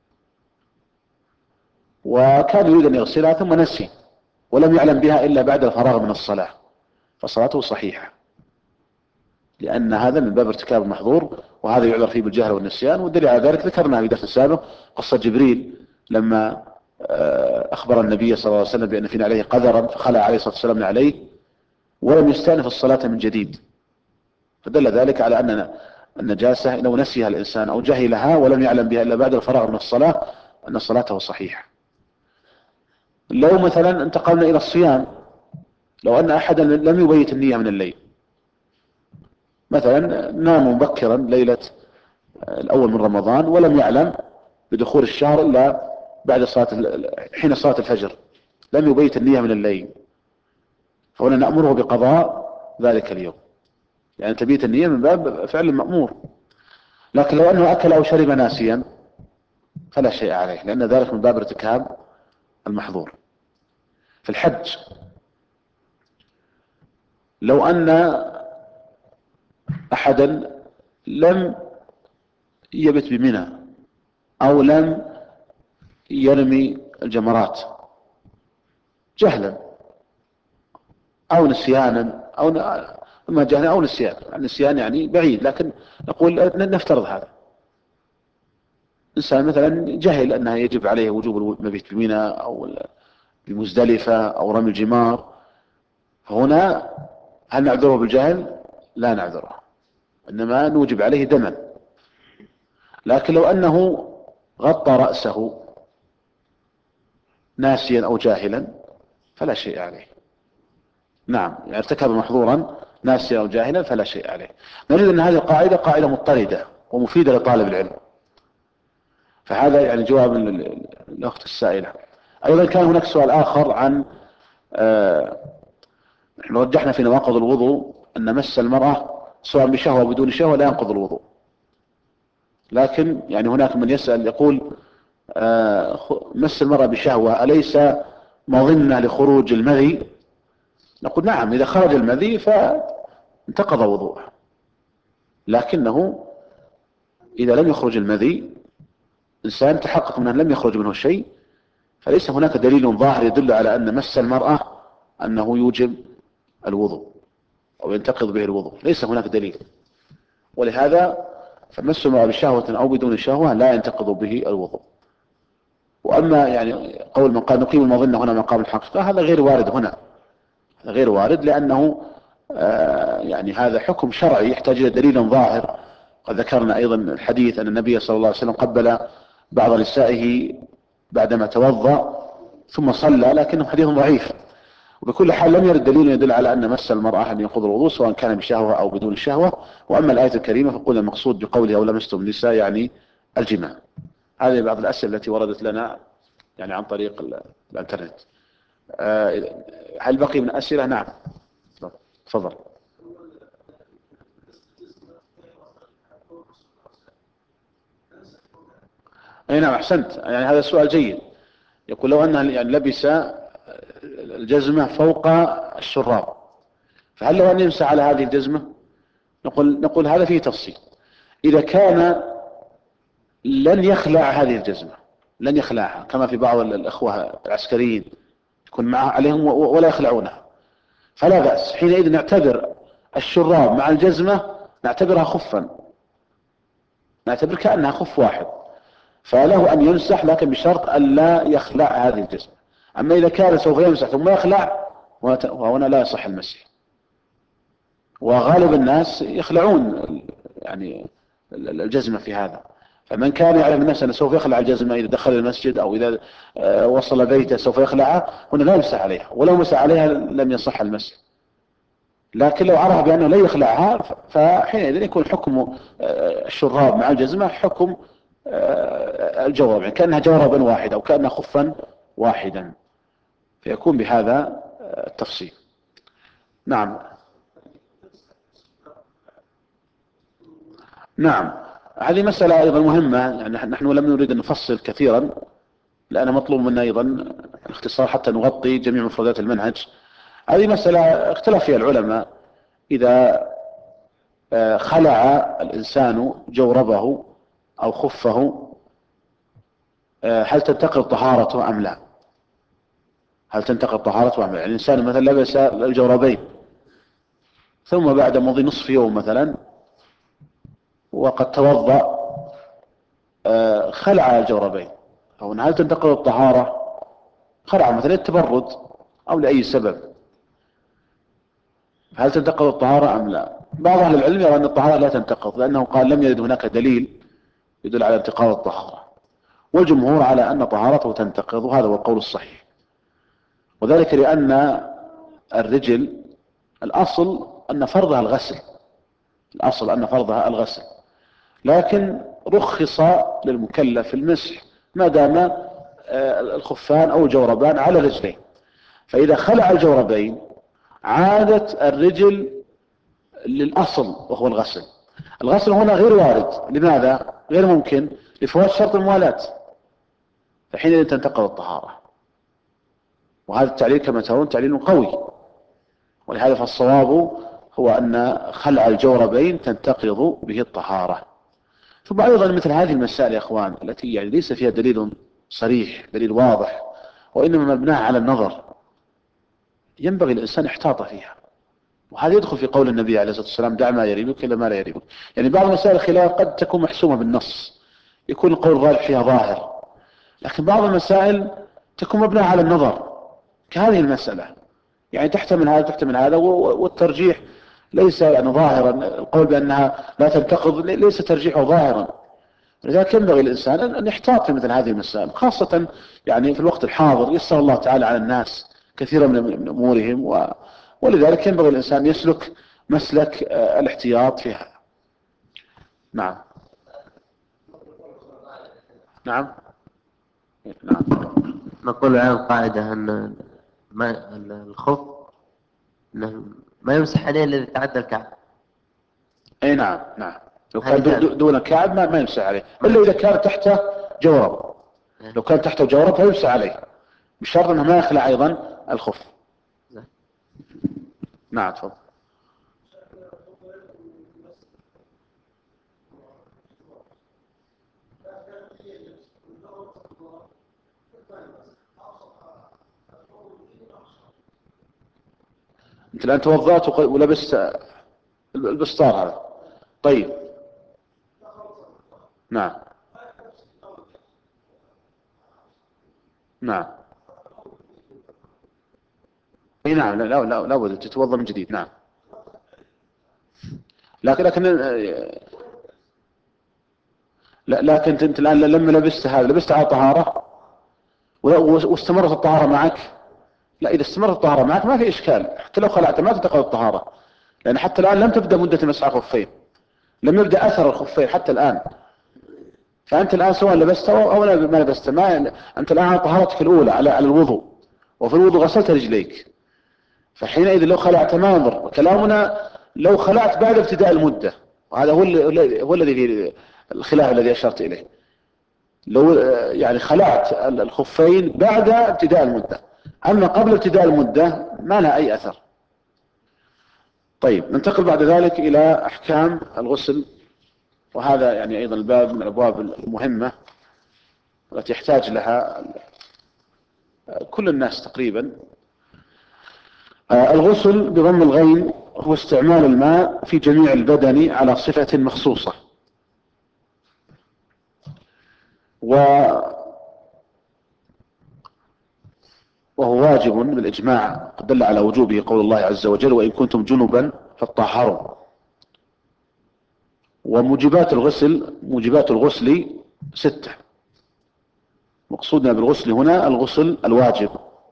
وكان يريد أن يغسلها ثم نسي ولم يعلم بها إلا بعد الفراغ من الصلاة فصلاته صحيحة، لأن هذا من باب ارتكاب المحظور، وهذا يعذر فيه بالجهل والنسيان. والدليل على ذلك ذكرنا في درس السابق قصة جبريل لما أخبر النبي صلى الله عليه وسلم بأن فينا عليه قدرا فخلع عليه الصلاة والسلام عليه ولم يستأنف الصلاة من جديد، فدل ذلك على أن النجاسة لو نسيها الإنسان أو جهلها ولم يعلم بها إلا بعد الفراغ من الصلاة أن صلاته صحيحة. لو مثلا انتقلنا إلى الصيام، لو أن أحدا لم يبيت النية من الليل، مثلا نام مبكرا ليلة الأول من رمضان ولم يعلم بدخول الشهر إلا بعد صلاة حين صلاة الفجر، لم يبيت النية من الليل، فهنا نأمره بقضاء ذلك اليوم، يعني تبيت النية من باب فعل المأمور. لكن لو أنه أكل أو شرب ناسيا فلا شيء عليه، لأن ذلك من باب ارتكاب المحظور. في الحج لو أن أحدا لم يبت بمنى أو لم يرمي الجمرات جهلا أو نسيانا أو ما جهلا أو نسيان، النسيان يعني بعيد، لكن نقول نفترض هذا إنسان مثلا جهل أنها يجب عليه وجوب المبيت بمنى أو بمزدلفة أو رمي الجمار، هنا هل نعذره بالجهل؟ لا نعذره، إنما نوجب عليه دما. لكن لو أنه غطى رأسه ناسيا أو جاهلا فلا شيء عليه. نعم، يعني ارتكب محظورا ناسيا أو جاهلا فلا شيء عليه. نريد أن هذه القاعدة قاعدة مضطردة ومفيدة لطالب العلم، فهذا يعني جواب للأخت السائلة. أيضا كان هناك سؤال آخر عن آه نحن رجحنا في نواقض الوضوء أن مس المرأة سواء بشهوة أو بدون شهوة لا ينقض الوضوء، لكن يعني هناك من يسأل يقول آه مس المرأة بشهوة أليس مظنة لخروج المذي؟ نقول نعم، إذا خرج المذي فانتقض وضوءه، لكنه إذا لم يخرج المذي إنسان تحقق من أن لم يخرج منه شيء فليس هناك دليل ظاهر يدل على أن مس المرأة أنه يوجب الوضوء أو ينتقض به الوضوء، ليس هناك دليل. ولهذا فمس المرأة بشهوة أو بدون شهوة لا ينتقض به الوضوء. وأما يعني قول من قال نقيم المظنة هنا مقام الحقيقة، هذا غير وارد هنا، هذا غير وارد، لأنه آه يعني هذا حكم شرعي يحتاج إلى دليل ظاهر. قد ذكرنا أيضا الحديث أن النبي صلى الله عليه وسلم قبل بعض نسائه بعدما توضأ ثم صلى، لكنه حديث ضعيف. وبكل حال لم يرد دليل يدل على أن مس المرأة أن ينقض الوضوء سواء كان بشهوة أو بدون شهوة. وأما الآية الكريمة فقلنا المقصود بقوله أو لمستم النساء يعني الجماع. هذه بعض الأسئلة التي وردت لنا يعني عن طريق الانترنت. هل بقي من أسئلة؟ نعم تفضل. اي نعم احسنت، يعني هذا السؤال جيد. يقول لو انه يعني لبس الجزمة فوق الشراب فهل له ان يمسح على هذه الجزمة؟ نقول نقول هذا فيه تفصيل. اذا كان لن يخلع هذه الجزمة، لن يخلعها كما في بعض الاخوة العسكريين يكون معها عليهم ولا يخلعونها، فلا بأس، حينئذ نعتبر الشراب مع الجزمة نعتبرها خفا، نعتبر كأنها خف واحد، فله أن يمسح لكن بشرط أن لا يخلع هذه الجزمة. أما إذا كان سوف يمسح ثم يخلع وهنا لا يصح المسح. وغالب الناس يخلعون يعني الجزمة في هذا. فمن كان يعلم الناس أنه سوف يخلع الجزمة إذا دخل المسجد أو إذا وصل بيته سوف يخلعها هنا لا يمسح عليها، ولو مسح عليها لم يصح المسح. لكن لو عرف بأنه لا يخلعها فحينئذ يكون حكم الشراب مع الجزمة حكم الجورب، يعني كأنها جوربا واحد أو كأنها خفا واحدا، فيكون بهذا التفصيل. نعم نعم هذه مسألة أيضا مهمة، يعني نحن لم نريد أن نفصل كثيرا لأن مطلوب منا أيضا الاختصار حتى نغطي جميع مفردات المنهج. هذه مسألة اختلف فيها العلماء، إذا خلع الإنسان جوربه أو خفه هل تنتقل طهارته أم لا؟ هل تنتقل طهارته أم لا؟ يعني الإنسان مثلا لبس الجوربين ثم بعد مضي نصف يوم مثلا وقد توضأ خلع الجوربين، أو هل تنتقل الطهارة؟ خلع مثلا التبرد أو لأي سبب، هل تنتقض الطهارة أم لا؟ بعض أهل العلم يرى أن الطهارة لا تنتقض لأنه قال لم يرد هناك دليل يدل على انتقاض الطهارة، والجمهور على أن طهارته تنتقض، وهذا هو القول الصحيح. وذلك لأن الرجل الأصل أن فرضها الغسل، الأصل أن فرضها الغسل، لكن رخص للمكلف المسح ما دام الخفان أو الجوربان على رجلين. فإذا خلع الجوربين عادت الرجل للأصل وهو الغسل. الغسل هنا غير وارد، لماذا؟ غير ممكن لفوات شرط الموالاة، فحينئذ تنتقض الطهارة. وهذا التعليل كما ترون تعليل قوي، ولهذا فالصواب هو أن خلع الجوربين تنتقض به الطهارة. ثم أيضا مثل هذه المسائل يا أخوان التي يعني ليس فيها دليل صريح دليل واضح وإنما مبناها على النظر، ينبغي الإنسان احتاط فيها، وهذا يدخل في قول النبي عليه الصلاة والسلام دع ما يريبك إلى ما لا يريبك. يعني بعض مسائل الخلاف قد تكون محسومة بالنص يكون القول الراجح فيها ظاهر، لكن بعض المسائل تكون مبناها على النظر كهذه المسألة، يعني تحتمل هذا تحتمل هذا، والترجيح ليس يعني ظاهرا، القول بأنها لا تنتقض ليس ترجيحه ظاهرا. لذلك ينبغي الإنسان أن يحتاط في مثل هذه المسائل، خاصة يعني في الوقت الحاضر يسر الله تعالى على الناس كثيرا من أمورهم، و... ولذلك ينبغي الإنسان يسلك مسلك الاحتياط في هذا. نعم نعم نعم نقول عن القاعدة أن ما الخف أنه ما يمسح عليه الذي تعدى الكعب. أي نعم نعم لو هذه كان دون الكعب ما, ما يمسح عليه إلا إذا كان تحته جورب، لو كان تحته جورب فيمسح عليه بشرط أنه ما يخلع أيضا الخف. نعم تفضل. انت الان توضأت ولبست البسطار هذا، طيب نعم نعم اي نعم لا لا لا لابد تتوضأ من جديد. نعم لكن لكن لا لكن انت الان لما لبست هذا لبست على طهارة واستمرت الطهارة معك، لا اذا استمرت الطهارة معك ما في اشكال، حتى لو خلعت ما تنتقض الطهارة، لان حتى الان لم تبدا مدة مسح الخفين، لم يبدا اثر الخفين حتى الان. فانت الان سواء لبسته او ما لبسته، ما انت الان على طهارتك الاولى على على الوضوء، وفي الوضوء غسلت رجليك، فحينئذ لو خلعت ما ينظر. كلامنا لو خلعت بعد ابتداء المدة، وهذا هو هو الذي في الخلاف الذي اشرت اليه، لو يعني خلعت الخفين بعد ابتداء المدة، اما قبل ابتداء المدة ما لها اي اثر. طيب ننتقل بعد ذلك الى احكام الغسل، وهذا يعني ايضا الباب من الابواب المهمة التي يحتاج لها كل الناس تقريبا. الغسل بضم الغين هو استعمال الماء في جميع البدن على صفة مخصوصة، و وهو واجب بالإجماع، قد دل على وجوبه قول الله عز وجل: وإن كنتم جنبا فاطهروا. وموجبات الغسل موجبات الغسل ستة. مقصودنا بالغسل هنا الغسل الواجب،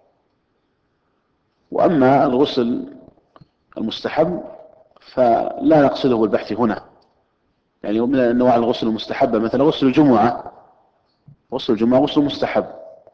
وأما الغسل المستحب فلا نقصده بالبحث هنا. يعني من أنواع الغسل المستحبة مثلا غسل الجمعة، غسل الجمعة غسل مستحب.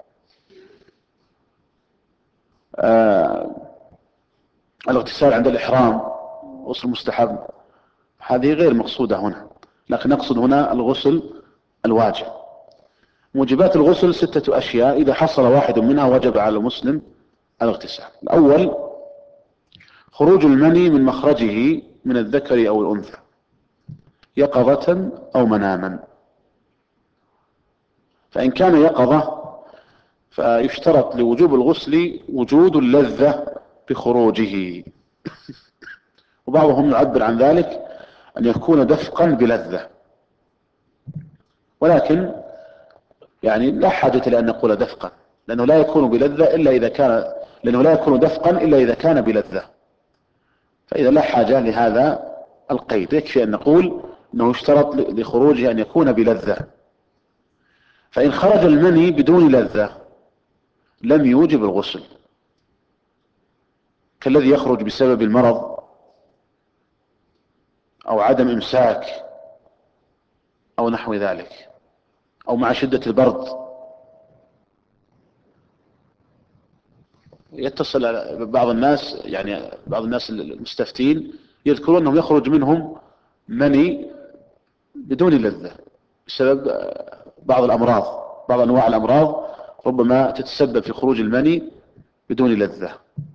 آه الاغتسال عند الإحرام غسل مستحب، هذه غير مقصودة هنا، لكن نقصد هنا الغسل الواجب. موجبات الغسل ستة أشياء، إذا حصل واحد منها وجب على المسلم الاغتسال. الأول خروج المني من مخرجه من الذكر أو الأنثى يقظة أو مناما. فإن كان يقظة فيشترط لوجوب الغسل وجود اللذة بخروجه، وبعضهم يعبر عن ذلك أن يكون دفقا بلذة، ولكن يعني لا حاجة لأن نقول دفقا، لأنه لا يكون بلذة إلا إذا كان لأنه لا يكون دفقا إلا إذا كان بلذة، فإذا لا حاجة لهذا القيد، يكفي أن نقول أنه يشترط لخروجه أن يكون بلذة. فإن خرج المني بدون لذة لم يوجب الغسل، كالذي يخرج بسبب المرض أو عدم إمساك أو نحو ذلك، أو مع شدة البرد. يتصل بعض الناس يعني بعض الناس المستفتين يذكرون أنهم يخرج منهم مني بدون لذة بسبب بعض الأمراض، بعض أنواع الأمراض ربما تتسبب في خروج المني بدون لذة.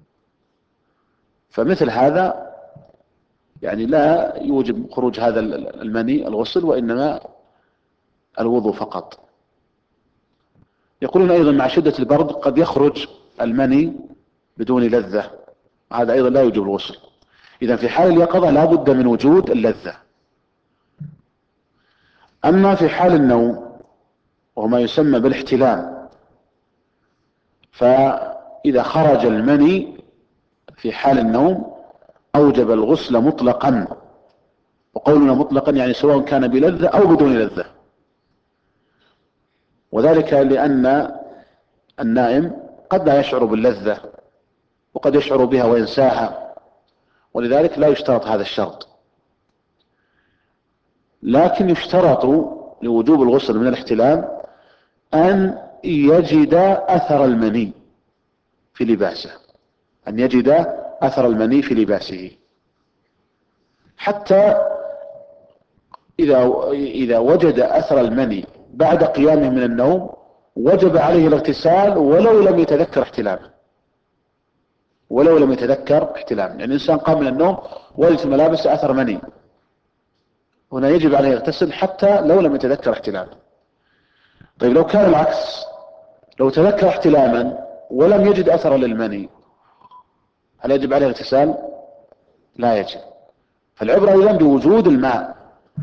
فمثل هذا يعني لا يوجب خروج هذا المني الغسل، وإنما الوضوء فقط. يقولون أيضا مع شدة البرد قد يخرج المني بدون لذة، هذا أيضا لا يوجب الغسل. إذا في حال اليقظة لا بد من وجود اللذة. أما في حال النوم وهو ما يسمى بالاحتلام، فإذا خرج المني في حال النوم أوجب الغسل مطلقا، وقولنا مطلقا يعني سواء كان بلذة أو بدون لذة، وذلك لأن النائم قد لا يشعر باللذة وقد يشعر بها وينساها، ولذلك لا يشترط هذا الشرط. لكن يشترط لوجوب الغسل من الاحتلام أن يجد أثر المني في لباسه، أن يجد أثر المني في لباسه، حتى إذا إذا وجد أثر المني بعد قيامه من النوم وجب عليه الاغتسال ولو لم يتذكر احتلامه، ولو لم يتذكر احتلامه. يعني الإنسان قام من النوم وجد في ملابس أثر مني، هنا يجب عليه يغتسل حتى لو لم يتذكر احتلامه. طيب لو كان العكس، لو تذكر احتلاما ولم يجد أثر للمني، هل يجب عليه اغتسال؟ لا يجب. فالعبرة إذن بوجود الماء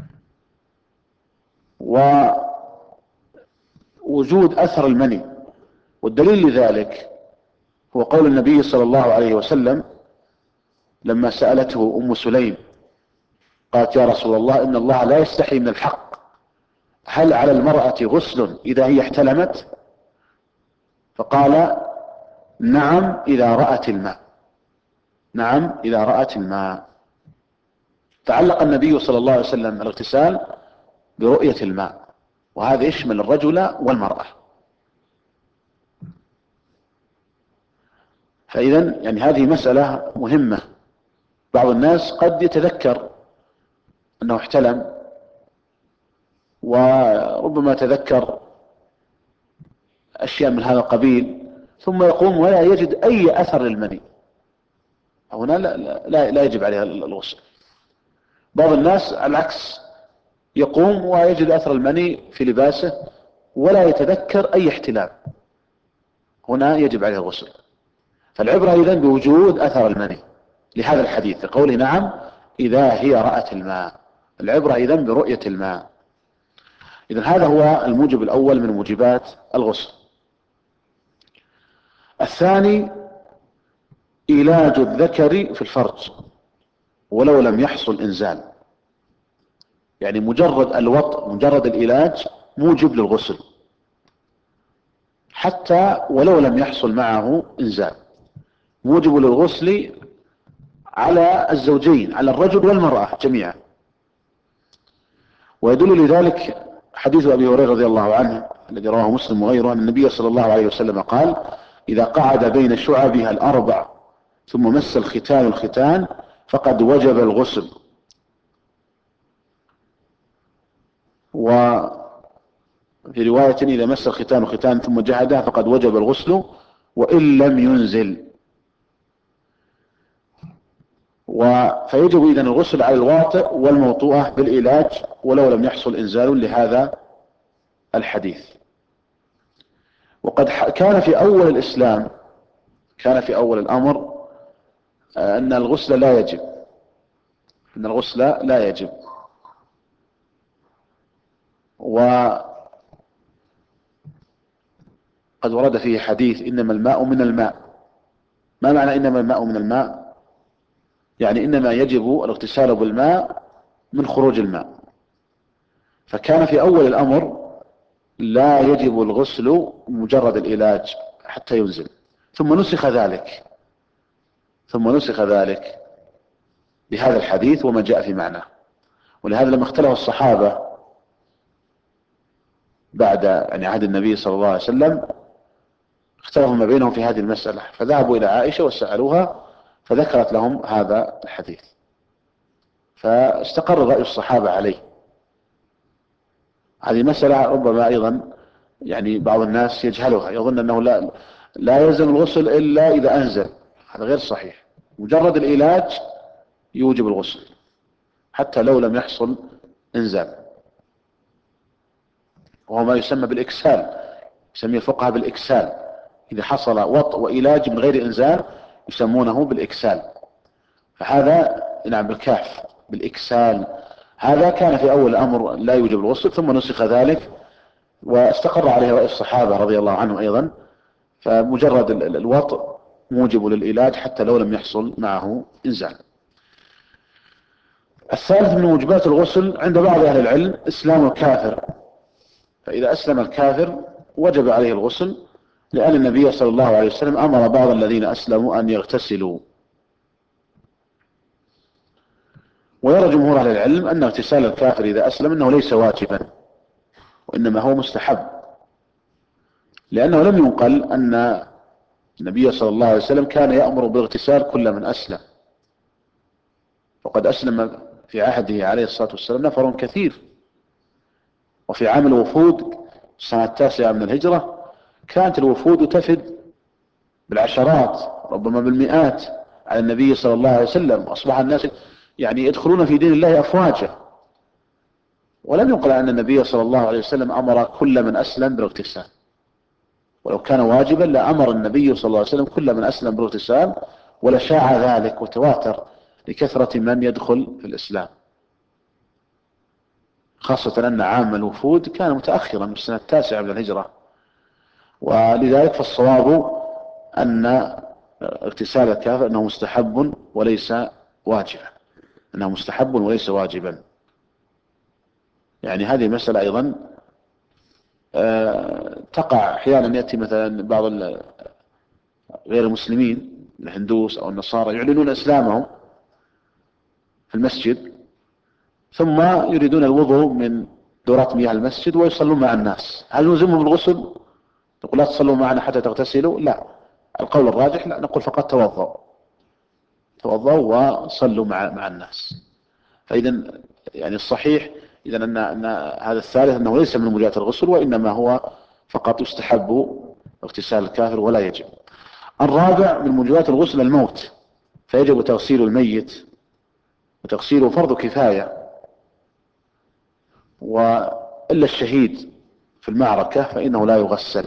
ووجود أثر المني، والدليل لذلك هو قول النبي صلى الله عليه وسلم لما سألته أم سليم قالت: يا رسول الله، إن الله لا يستحي من الحق، هل على المرأة غسل إذا هي احتلمت؟ فقال: نعم إذا رأت الماء، نعم إذا رأت الماء. تعلق النبي صلى الله عليه وسلم الاغتسال برؤية الماء، وهذا يشمل الرجل والمرأة. فإذا يعني هذه مسألة مهمة. بعض الناس قد يتذكر أنه احتلم، وربما تذكر أشياء من هذا القبيل، ثم يقوم ولا يجد أي أثر للمني، هنا لا, لا, لا يجب عليها الغسل. بعض الناس العكس، يقوم ويجد أثر المني في لباسه ولا يتذكر أي احتلام، هنا يجب عليه الغسل. فالعبرة إذن بوجود أثر المني لهذا الحديث، لقوله نعم إذا هي رأت الماء، العبرة إذن برؤية الماء. إذن هذا هو الموجب الأول من موجبات الغسل. الثاني إيلاج الذكر في الفرج ولو لم يحصل إنزال، يعني مجرد الوطء مجرد العلاج موجب للغسل حتى ولو لم يحصل معه إنزال، موجب للغسل على الزوجين، على الرجل والمرأة جميعا. ويدل لذلك حديث أبي هريرة رضي الله عنه الذي رواه مسلم وغيره أن النبي صلى الله عليه وسلم قال: إذا قعد بين شعبها الأربع ثم مس الختان الختان فقد وجب الغسل. وفي رواية: إذا مس الختان الختان ثم جهدها فقد وجب الغسل وإن لم ينزل. فيجب إذن الغسل على الواطئ والموطوءة بالعلاج ولو لم يحصل إنزال لهذا الحديث. وقد كان في أول الإسلام كان في أول الأمر أن الغسل لا يجب أن الغسل لا يجب وقد ورد فيه حديث: إنما الماء من الماء. ما معنى إنما الماء من الماء؟ يعني إنما يجب الاغتسال بالماء من خروج الماء. فكان في أول الأمر لا يجب الغسل مجرد العلاج حتى ينزل، ثم نسخ ذلك ثم نسخ ذلك بهذا الحديث وما جاء في معناه. ولهذا لما اختلف الصحابة بعد يعني عهد النبي صلى الله عليه وسلم اختلفوا ما بينهم في هذه المسألة، فذهبوا إلى عائشة وسألوها فذكرت لهم هذا الحديث، فاستقر رأي الصحابة عليه. هذه مسألة ربما أيضا يعني بعض الناس يجهلها، يظن أنه لا لا يلزم الغسل إلا إذا أنزل. هذا غير صحيح. مجرد العلاج يوجب الغسل حتى لو لم يحصل إنزال، وهو ما يسمى بالإكسال، يسميه الفقهاء بالإكسال. إذا حصل وطء وعلاج من غير إنزال يسمونه بالإكسال. فهذا نعم بالكاف بالإكسال. هذا كان في أول الأمر لا يوجب الغسل، ثم نسخ ذلك واستقر عليه رأي الصحابة رضي الله عنهم أيضا. فمجرد الوطء موجب للعلاج حتى لو لم يحصل معه إنزال. الثالث من موجبات الغسل عند بعض أهل العلم إسلام الكافر، فإذا أسلم الكافر وجب عليه الغسل، لأن النبي صلى الله عليه وسلم أمر بعض الذين أسلموا أن يغتسلوا. ويرى جمهور أهل العلم أن اغتسال الكافر إذا أسلم أنه ليس واجبا وإنما هو مستحب، لأنه لم ينقل أن النبي صلى الله عليه وسلم كان يأمر بالاغتسال كل من أسلم. وقد أسلم في عهده عليه الصلاة والسلام نفر كثير. وفي عام الوفود السنة التاسعة من الهجرة كانت الوفود تفد بالعشرات ربما بالمئات على النبي صلى الله عليه وسلم، أصبح الناس يعني يدخلون في دين الله أفواجا. ولم ينقل أن النبي صلى الله عليه وسلم أمر كل من أسلم بالاغتسال، ولو كان واجبا لأمر النبي صلى الله عليه وسلم كل من أسلم بالاغتسال، ولشاع ذلك وتواتر لكثرة من يدخل في الإسلام، خاصة أن عام الوفود كان متأخرا من السنة التاسعة من الهجرة. ولذلك فالصواب أن اغتسال الكافر أنه مستحب وليس واجبا، أنه مستحب وليس واجبا. يعني هذه مسألة أيضا تقع أحيانا. يأتي مثلا بعض غير المسلمين الهندوس أو النصارى يعلنون إسلامهم في المسجد، ثم يريدون الوضوء من دورات مياه المسجد ويصلون مع الناس. هل نلزمهم بالغسل؟ نقول لا تصلوا معنا حتى تغتسلوا؟ لا، القول الراجح لا، نقول فقط توضأوا توضأوا وصلوا مع مع الناس. فإذا يعني الصحيح إذا أن, أن هذا الثالث أنه ليس من موجبات الغسل، وإنما هو فقط يستحب اغتسال الكافر ولا يجب. الرابع من موجبات الغسل الموت، فيجب تغسيل الميت، وتغسيله فرض كفاية. وإلا الشهيد في المعركة فإنه لا يغسل.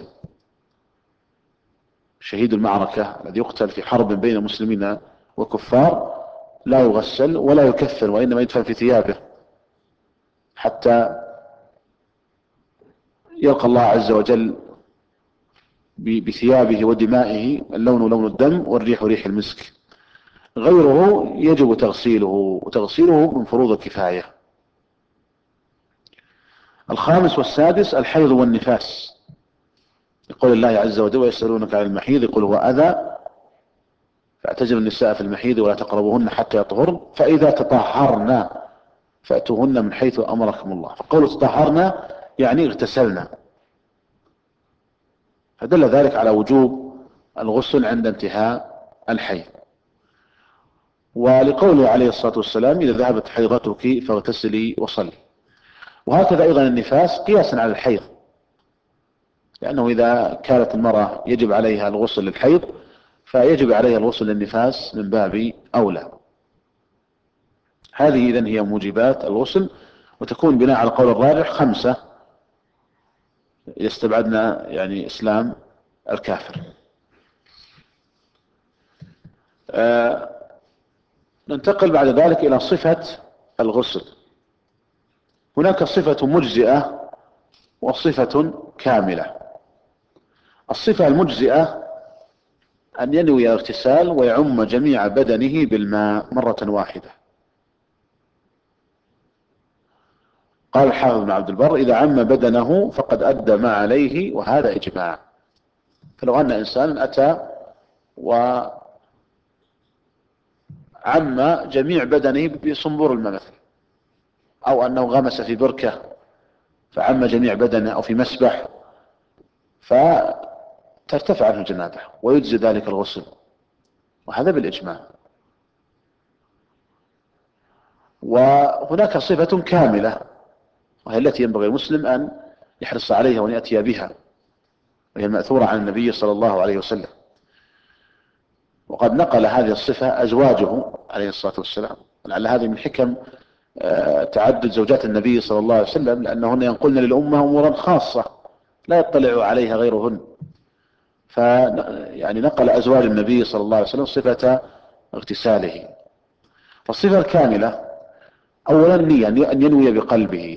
شهيد المعركة الذي يقتل في حرب بين المسلمين وكفار لا يغسل ولا يكفن، وإنما يدفن في ثيابه حتى يلقى الله عز وجل بثيابه ودمائه، اللون لون الدم والريح ريح المسك. غيره يجب تغسيله، وتغسيله من فروض الكفاية. الخامس والسادس الحيض والنفاس، يقول الله عز وجل: ويسألونك عن المحيض يقول هو أذى فاعتزلوا النساء في المحيض ولا تقربوهن حتى يطهرن فإذا تطهرن فأتوهن من حيث أمركم الله. فقول تطهرن يعني اغتسلنا، فدل ذلك على وجوب الغسل عند انتهاء الحيض. ولقوله عليه الصلاة والسلام: إذا ذهبت حيضتك فاغتسلي وصلي. وهكذا أيضا النفاس قياسا على الحيض، لأنه إذا كانت المرأة يجب عليها الغسل للحيض فيجب عليها الغسل للنفاس من باب أولى. هذه إذن هي موجبات الغسل، وتكون بناء على القول الراجح خمسة إذا استبعدنا يعني إسلام الكافر. آه ننتقل بعد ذلك إلى صفة الغسل. هناك صفة مجزئة وصفة كاملة. الصفة المجزئة أن ينوي الاغتسال ويعم جميع بدنه بالماء مرة واحدة. قال الحافظ بن عبد البر: إذا عم بدنه فقد أدى ما عليه، وهذا إجماع. فلو أن إنسان أتى وعم جميع بدنه بصنبور الماء مثلا، أو أنه غمس في بركة فعم جميع بدنه، أو في مسبح، فترتفع عنه الجنابة ويجزي ذلك الغسل، وهذا بالإجماع. وهناك صفة كاملة وهي التي ينبغي المسلم أن يحرص عليها وأن يأتي بها، وهي المأثورة عن النبي صلى الله عليه وسلم. وقد نقل هذه الصفة أزواجه عليه الصلاة والسلام، لعل هذه من حكم تعدد زوجات النبي صلى الله عليه وسلم، لأنهن ينقلن للأمة أمورا خاصة لا يطلع عليها غيرهن. ف يعني نقل أزواج النبي صلى الله عليه وسلم صفة اغتساله. فالصفة الكاملة أولا النية، أن ينوي بقلبه،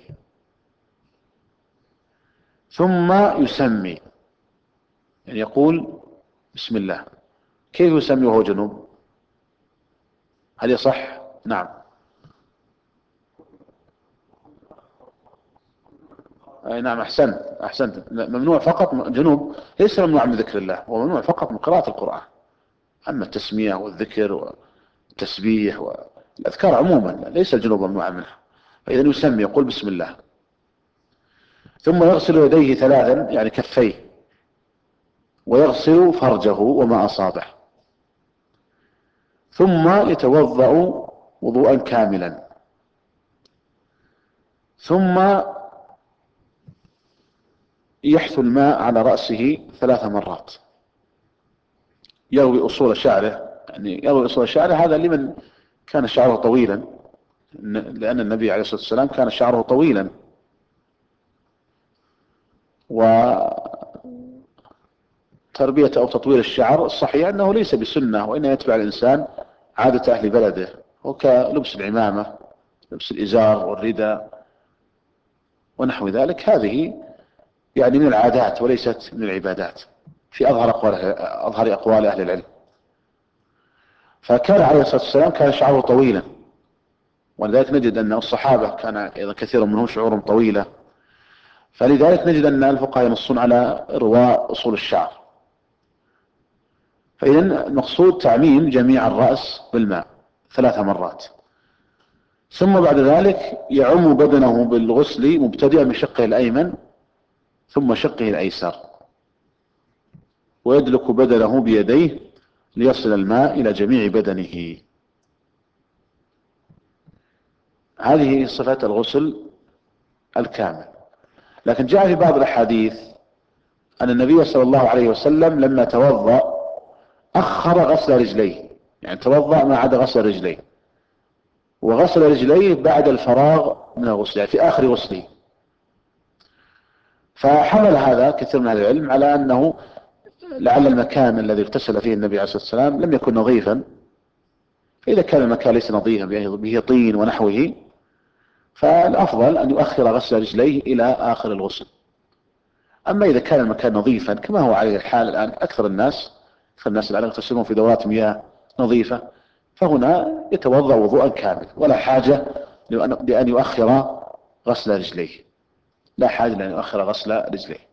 ثم يسمي، يعني يقول بسم الله. كيف يسمي وهو جنوب؟ هل يصح؟ نعم. أي نعم، أحسنت أحسنت. ممنوع فقط جنوب، ليس ممنوع من ذكر الله، هو ممنوع فقط من قراءة القرآن. أما التسمية والذكر والتسبيح والأذكار عموما ليس الجنوب ممنوعا منها. فإذا يسمي يقول بسم الله، ثم يغسل يديه ثلاثا يعني كفيه، ويغسل فرجه وما أصابه، ثم يتوضأ وضوءا كاملا، ثم يحث الماء على رأسه ثلاث مرات. يروي أصول شعره، يعني يروي أصول شعره هذا لمن كان شعره طويلا، لأن النبي عليه الصلاة والسلام كان شعره طويلا. وتربية أو تطويل الشعر الصحيح أنه ليس بسنة، وإنما يتبع الإنسان عادة أهل بلده، وكلبس العمامة، لبس الإزار والرداء ونحو ذلك، هذه يعني من العادات وليست من العبادات في أظهر أقوال أظهر أقوال أهل العلم. فكان عليه الصلاة والسلام كان شعره طويلا، ولذلك نجد أن الصحابة كان أيضا كثير منهم شعورهم طويلة، فلذلك نجد أن الفقهاء ينصون على إرواء أصول الشعر. فإذا المقصود تعميم جميع الرأس بالماء ثلاث مرات، ثم بعد ذلك يعم بدنه بالغسل مبتدئا من شقه الأيمن ثم شقه الأيسر، ويدلك بدنه بيديه ليصل الماء إلى جميع بدنه. هذه صفة الغسل الكامل. لكن جاء في بعض الأحاديث أن النبي صلى الله عليه وسلم لما توضأ أخر غسل رجليه، يعني توضأ ما عدا غسل رجليه، وغسل رجليه بعد الفراغ من الغسل، يعني في آخر غسله. فحمل هذا كثير من أهل العلم على أنه لعل المكان الذي اغتسل فيه النبي عليه الصلاة والسلام لم يكن نظيفا، فإذا كان المكان ليس نظيفا به طين ونحوه، فالأفضل أن يؤخر غسل رجليه إلى آخر الغسل. أما إذا كان المكان نظيفا كما هو عليه الحال الآن، أكثر الناس أكثر الناس الآن يغتسلون في دورات مياه نظيفة، فهنا يتوضأ وضوءا كامل ولا حاجة لأن يؤخر غسل رجليه، لا حاجة لأن يؤخر غسل رجليه.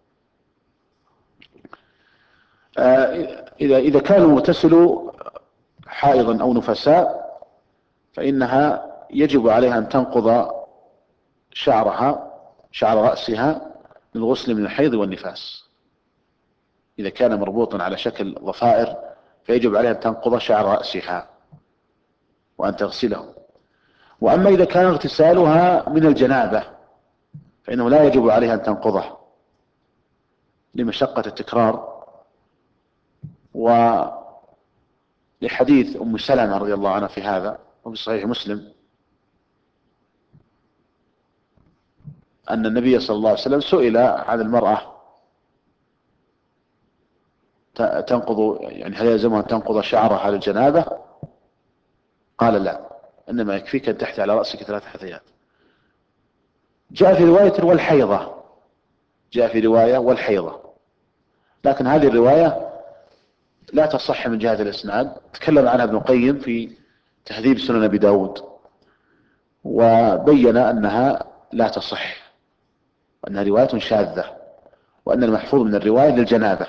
إذا إذا كان المغتسل حائضا أو نفساء فإنها يجب عليها أن تنقض شعرها شعر رأسها للغسل من الحيض والنفاس. إذا كان مربوطا على شكل ضفائر فيجب عليها أن تنقض شعر رأسها وأن تغسله. وأما إذا كان اغتسالها من الجنابة فإنه لا يجب عليها أن تنقضه لمشقة التكرار، ولحديث أم سلمة رضي الله عنها في هذا وفي صحيح مسلم أن النبي صلى الله عليه وسلم سئل عن المرأة تنقض يعني هل يلزمها أن تنقض شعرها على الجنابة؟ قال لا، إنما يكفيك أن تحثي على رأسك ثلاث حثيات. جاء في رواية والحيضة، جاء في رواية والحيضة، لكن هذه الرواية لا تصح من جهة الإسناد، تكلم عنها ابن القيم في تهذيب سنن أبي داود وبين أنها لا تصح وأنها رواية شاذة، وأن المحفوظ من الرواية للجنابة.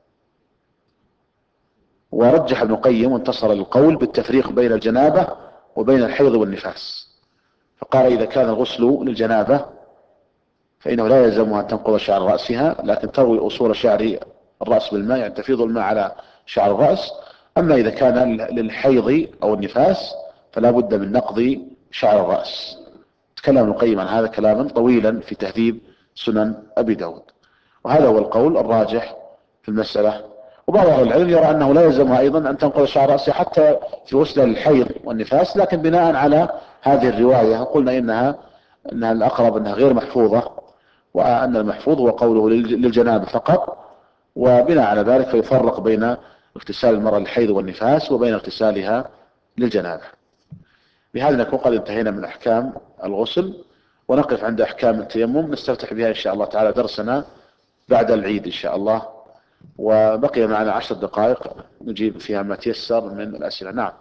ورجح ابن القيم وانتصر للقول بالتفريق بين الجنابة وبين الحيض والنفاس، فقال إذا كان الغسل للجنابة فإنه لا يلزمها أن تنقض شعر رأسها، لكن تروي أصول شعر الرأس بالماء، يعني تفيض الماء على شعر الرأس. أما إذا كان للحيض أو النفاس فلا بد من نقض شعر الرأس. تكلم ابن القيم عن هذا كلاما طويلا في تهذيب سنن أبي داود، وهذا هو القول الراجح في المسألة. وبعض أهل العلم يرى أنه لا يلزمها أيضا أن تنقض شعر رأسها حتى في غسل الحيض والنفاس، لكن بناء على هذه الرواية قلنا إنها أنها الأقرب أنها غير محفوظة، وأن المحفوظ هو قوله للجنابة فقط، وبناء على ذلك فيفرق بين اغتسال المرأة للحيض والنفاس وبين اغتسالها للجنابة. بهذا نكون قد انتهينا من أحكام الغسل، ونقف عند أحكام التيمم نستفتح بها إن شاء الله تعالى درسنا بعد العيد إن شاء الله، وبقي معنا عشر دقائق نجيب فيها ما تيسر من الأسئلة. نعم.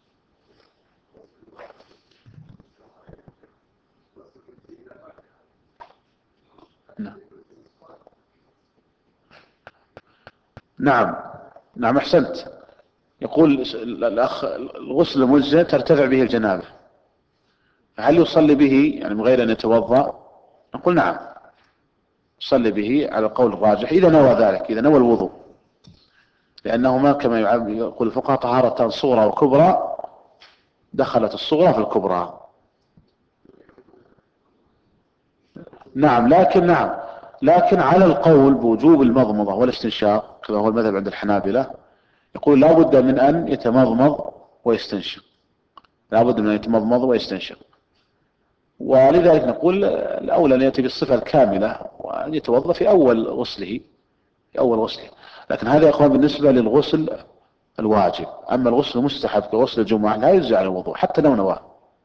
نعم نعم, نعم أحسنت. يقول الأخ الغسل المجزئ ترتفع به الجنابة، هل يصلي به يعني من غير أن يتوضأ؟ نقول نعم، يصلي به على القول الراجح إذا نوى ذلك، إذا نوى الوضوء، لأنه ما كما يقول الفقهاء طهارة صغرى وكبرى، دخلت الصغرى في الكبرى. نعم لكن نعم لكن على القول بوجوب المضمضة والاستنشاق كما هو المذهب عند الحنابلة، يقول لا بد من أن يتمضمض ويستنشق، لا بد من أن يتمضمض ويستنشق. ولذلك نقول الأولى أن يأتي بالصفة الكاملة وأن يتوضأ في أول غسله في أول غسله. لكن هذا يا أخوان بالنسبة للغسل الواجب. أما الغسل المستحب كغسل الجمعة لا يجزي عن الوضوء حتى لو نواه.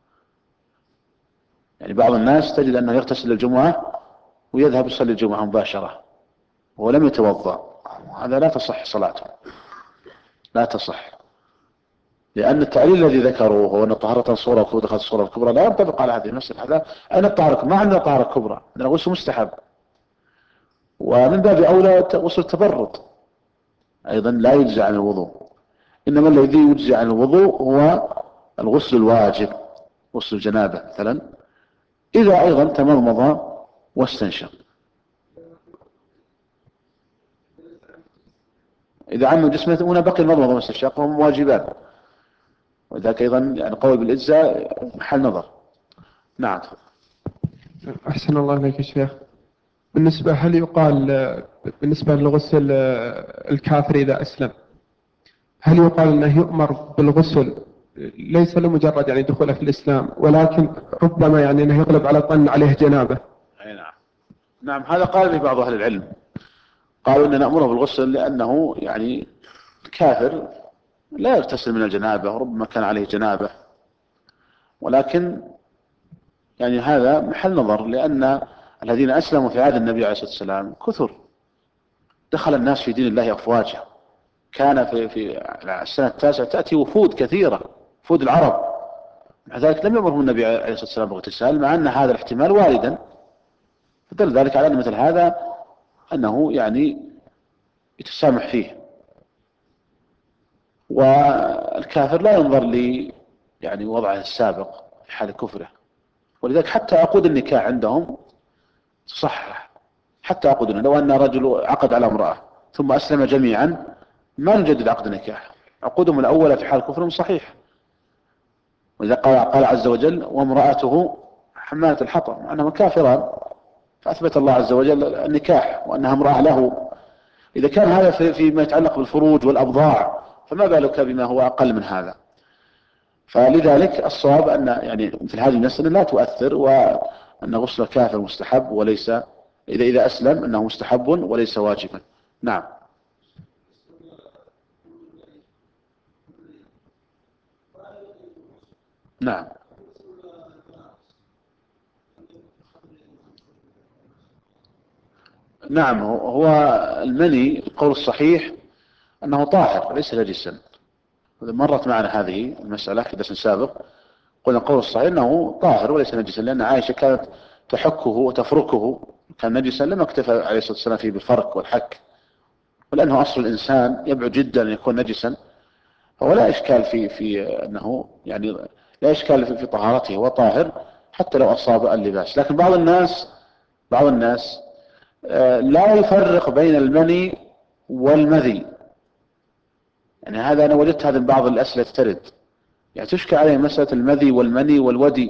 يعني بعض الناس تجد أنه يغتسل الجمعة ويذهب يصلي الجمعة مباشرة ولم يتوضأ، هذا لا تصح صلاته، لا تصح، لأن التعليل الذي ذكروه هو أن طهارة صورة وكبرى دخلت الصورة الكبرى لا ينطبق على هذه المسألة. هذا أنا الطهارة ما عندنا طهارة كبرى، عندنا غسل مستحب، ومن باب أولى غسل التبرد أيضا لا يجزي عن الوضوء. إنما الذي يجزي عن الوضوء هو الغسل الواجب، غسل الجنابة مثلا، إذا أيضا تمضمض واستنشق. إذا عم جسمه هنا بقي المضمض والاستنشاق هم واجبان، وذاك أيضا يعني قول بالإجزاء محل نظر. نعم. أحسن الله إليك يا شيخ. بالنسبة هل يقال بالنسبة لغسل الكافر إذا أسلم، هل يقال أنه يؤمر بالغسل ليس لمجرد يعني دخوله في الإسلام، ولكن ربما يعني أنه يغلب على ظن عليه جنابه؟ أي نعم. نعم هذا قال به بعض أهل العلم، قالوا أننا نأمره بالغسل لأنه يعني كافر لا يغتسل من الجنابة وربما كان عليه جنابة، ولكن يعني هذا محل نظر، لأن الذين أسلموا في عهد النبي عليه الصلاة والسلام كثر، دخل الناس في دين الله أفواجا. كان في في السنة التاسعة تأتي وفود كثيرة، وفود العرب، مع ذلك لم يأمرهم النبي عليه الصلاة والسلام باغتسال، مع أن هذا الاحتمال واردا. فدل ذلك على أن مثل هذا أنه يعني يتسامح فيه. والكافر لا ينظر لي يعني وضعه السابق في حال كفره، ولذلك حتى عقود النكاح عندهم تصحح. حتى عقود، لو أن رجل عقد على امرأة ثم أسلم جميعا ما نجدد عقد النكاح، عقودهم الأولى في حال كفرهم صحيح. وإذا قال, قال عز وجل وامرأته حمالة الحطب، مع أنهما كافران، فأثبت الله عز وجل النكاح وأنها امرأة له. إذا كان هذا في فيما يتعلق بالفروج والأبضاع، فما بالك بما هو أقل من هذا. فلذلك الصواب أن يعني مثل هذه المسألة لا تؤثر، وأن غسل الكافر مستحب وليس، إذا إذا أسلم أنه مستحب وليس واجبا. نعم. نعم. نعم. هو المني القول الصحيح أنه طاهر ليس نجسا. مرت معنا هذه المسألة في درس سابق، قلنا القول الصحيح أنه طاهر وليس نجسا، لأن عائشة كانت تحكه وتفركه، كان نجسا لما اكتفى عليه الصلاة والسلام فيه بالفرك والحك، ولأنه أصل الإنسان يبعد جدا أن يكون نجسا، فهو لا إشكال في في أنه يعني لا إشكال في, في طهارته، هو طاهر حتى لو أصاب اللباس. لكن بعض الناس بعض الناس لا يفرق بين المني والمذي. يعني هذا أنا وجدت هذا بعض الأسئلة ترد، يعني تشكى عليه مسألة المذي والمني والودي،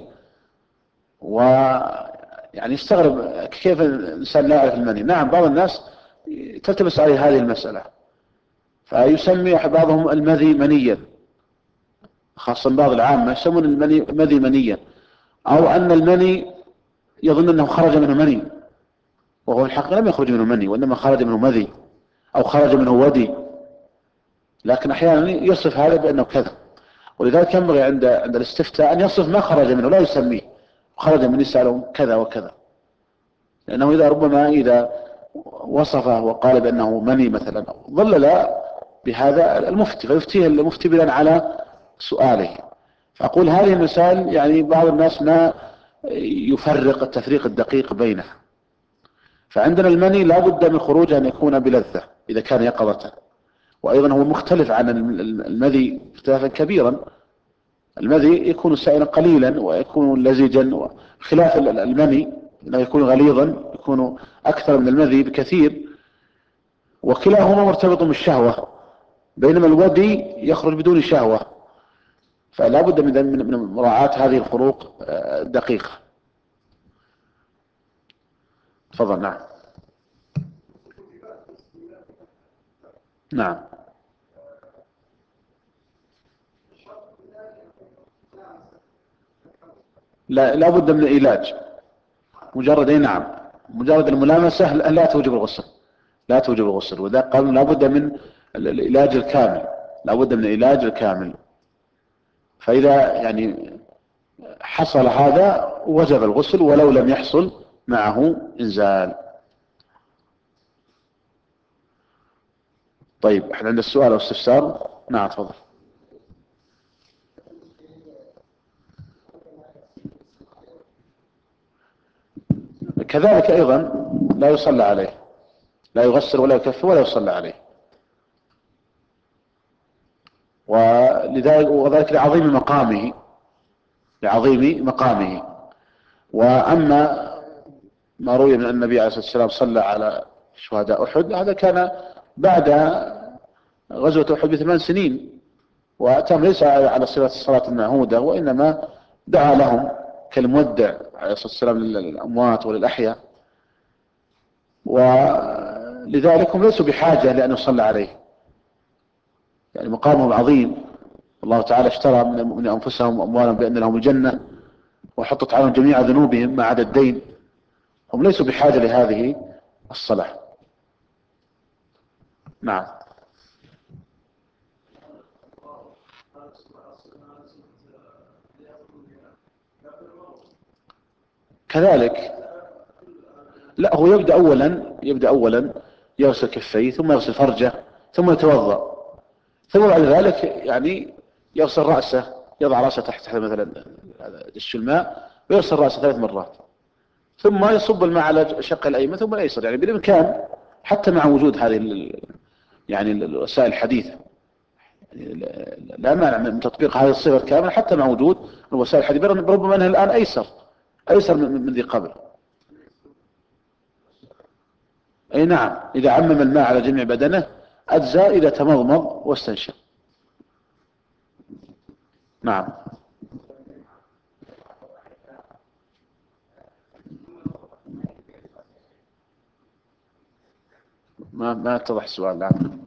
ويعني يستغرب كيف الإنسان لا يعرف المني. نعم بعض الناس تلتبس عليه هذه المسألة، فيسمي بعضهم المذي منيا، خاصة بعض العامة يسمون المذي منيا، أو أن المني يظن أنه خرج منه مني، وهو الحقيقة لم يخرج منه مني، وإنما خرج منه مذي أو خرج منه ودي، لكن أحيانا يصف هذا بأنه كذا. ولذلك ينبغي عند عند الاستفتاء أن يصف ما خرج منه، لا يسميه خرج من يسألهم كذا وكذا، لأنه إذا ربما إذا وصفه وقال بأنه مني مثلا ضلل بهذا المفتي، فيفتيه المفتي بناء على سؤاله. فأقول هذه المسائل يعني بعض الناس ما يفرق التفريق الدقيق بينها. فعندنا المني لا بد من خروجه أن يكون بلذة إذا كان يقظة، وأيضا هو مختلف عن المذي اختلافا كبيرا. المذي يكون سائلا قليلا ويكون لزجا، خلاف المني انه يكون غليظا، يكون اكثر من المذي بكثير، وكلاهما مرتبط بالشهوة، بينما الودي يخرج بدون شهوة. فلا بد من من مراعاة هذه الفروق الدقيقة. تفضل. نعم. نعم. لا لا بد من العلاج. مجرد اي نعم مجرد الملامسة لا توجب الغسل، لا توجب الغسل. وذا قالوا لا بد من العلاج الكامل، لا بد من العلاج الكامل. فإذا يعني حصل هذا وجب الغسل ولو لم يحصل معه إنزال. طيب احنا عند السؤال او استفسار. نعم تفضل. كذلك ايضا لا يصلى عليه، لا يغسل ولا يكفر ولا يصلى عليه، ولذلك وذلك لعظيم مقامه، لعظيم مقامه. واما ما روي من النبي عليه الصلاة والسلام صلى على شهداء احد، هذا كان بعد غزوة احد بثمان سنين، واتم ليس على صفة الصلاة المعهودة، وانما دعا لهم كالمودع عليه الصلاة والسلام للاموات وللاحياء، ولذلك هم ليسوا بحاجة لأن يصلى عليه، يعني مقامهم عظيم. الله تعالى اشترى من أنفسهم أموالهم بأن لهم الجنة، وحطت عليهم جميع ذنوبهم ما عدا الدين، هم ليسوا بحاجة لهذه الصلاة. نعم. كذلك لا، هو يبدأ أولا يبدأ أولا يغسل كفيه ثم يغسل فرجه ثم يتوضأ، ثم بعد ذلك يعني يغسل رأسه، يضع رأسه تحت مثلا دش الماء ويغسل رأسه ثلاث مرات، ثم يصب الماء على شق الأيمن ثم الأيسر. يعني بالإمكان حتى مع وجود هذه يعني الوسائل الحديثة، يعني لا مانع من تطبيق هذه الصفة الكاملة حتى مع وجود الوسائل الحديثة، ربما أنها الآن أيسر أيسر من ذي قبل. أي نعم، إذا عمم الماء على جميع بدنه أجزاء إذا تمضمض واستنشق. نعم. ما ما اتضح السؤال. نعم.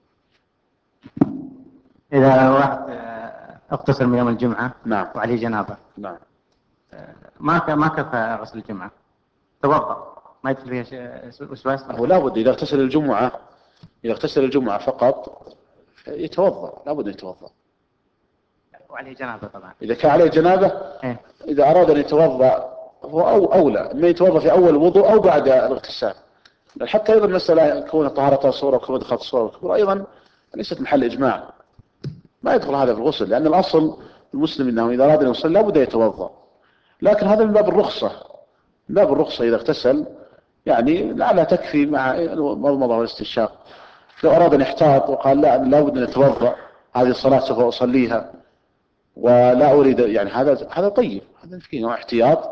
إذا واحد اغتسل من يوم الجمعة نعم. وعليه جنابة، نعم. ما ك- ما كفى غسل الجمعة، توضأ، ما يدخل فيها شيء وسواس؟ هو لابد إذا اغتسل الجمعة إذا اغتسل الجمعة فقط يتوضأ، لابد أن يتوضأ. وعليه جنابة طبعا. إذا كان عليه جنابة إيه؟ إذا أراد أن يتوضأ هو أو أولى ما يتوضأ في أول الوضوء أو بعد الاغتسال. حتى أيضا مسألة كون طهارة الصورة وكون دخلت الصورة والكبرى أيضا ليست محل إجماع، ما يدخل هذا في الغسل، لأن الأصل المسلم أنه إذا أراد أن يصلي لابد أن يتوضأ، لكن هذا من باب الرخصة، من باب الرخصة إذا اغتسل يعني لعلها تكفي مع المضمضة والاستنشاق. لو أراد أن يحتاط وقال لا لابد أن يتوضأ، هذه الصلاة سوف أصليها ولا أريد، يعني هذا هذا طيب، هذا فيه نوع احتياط.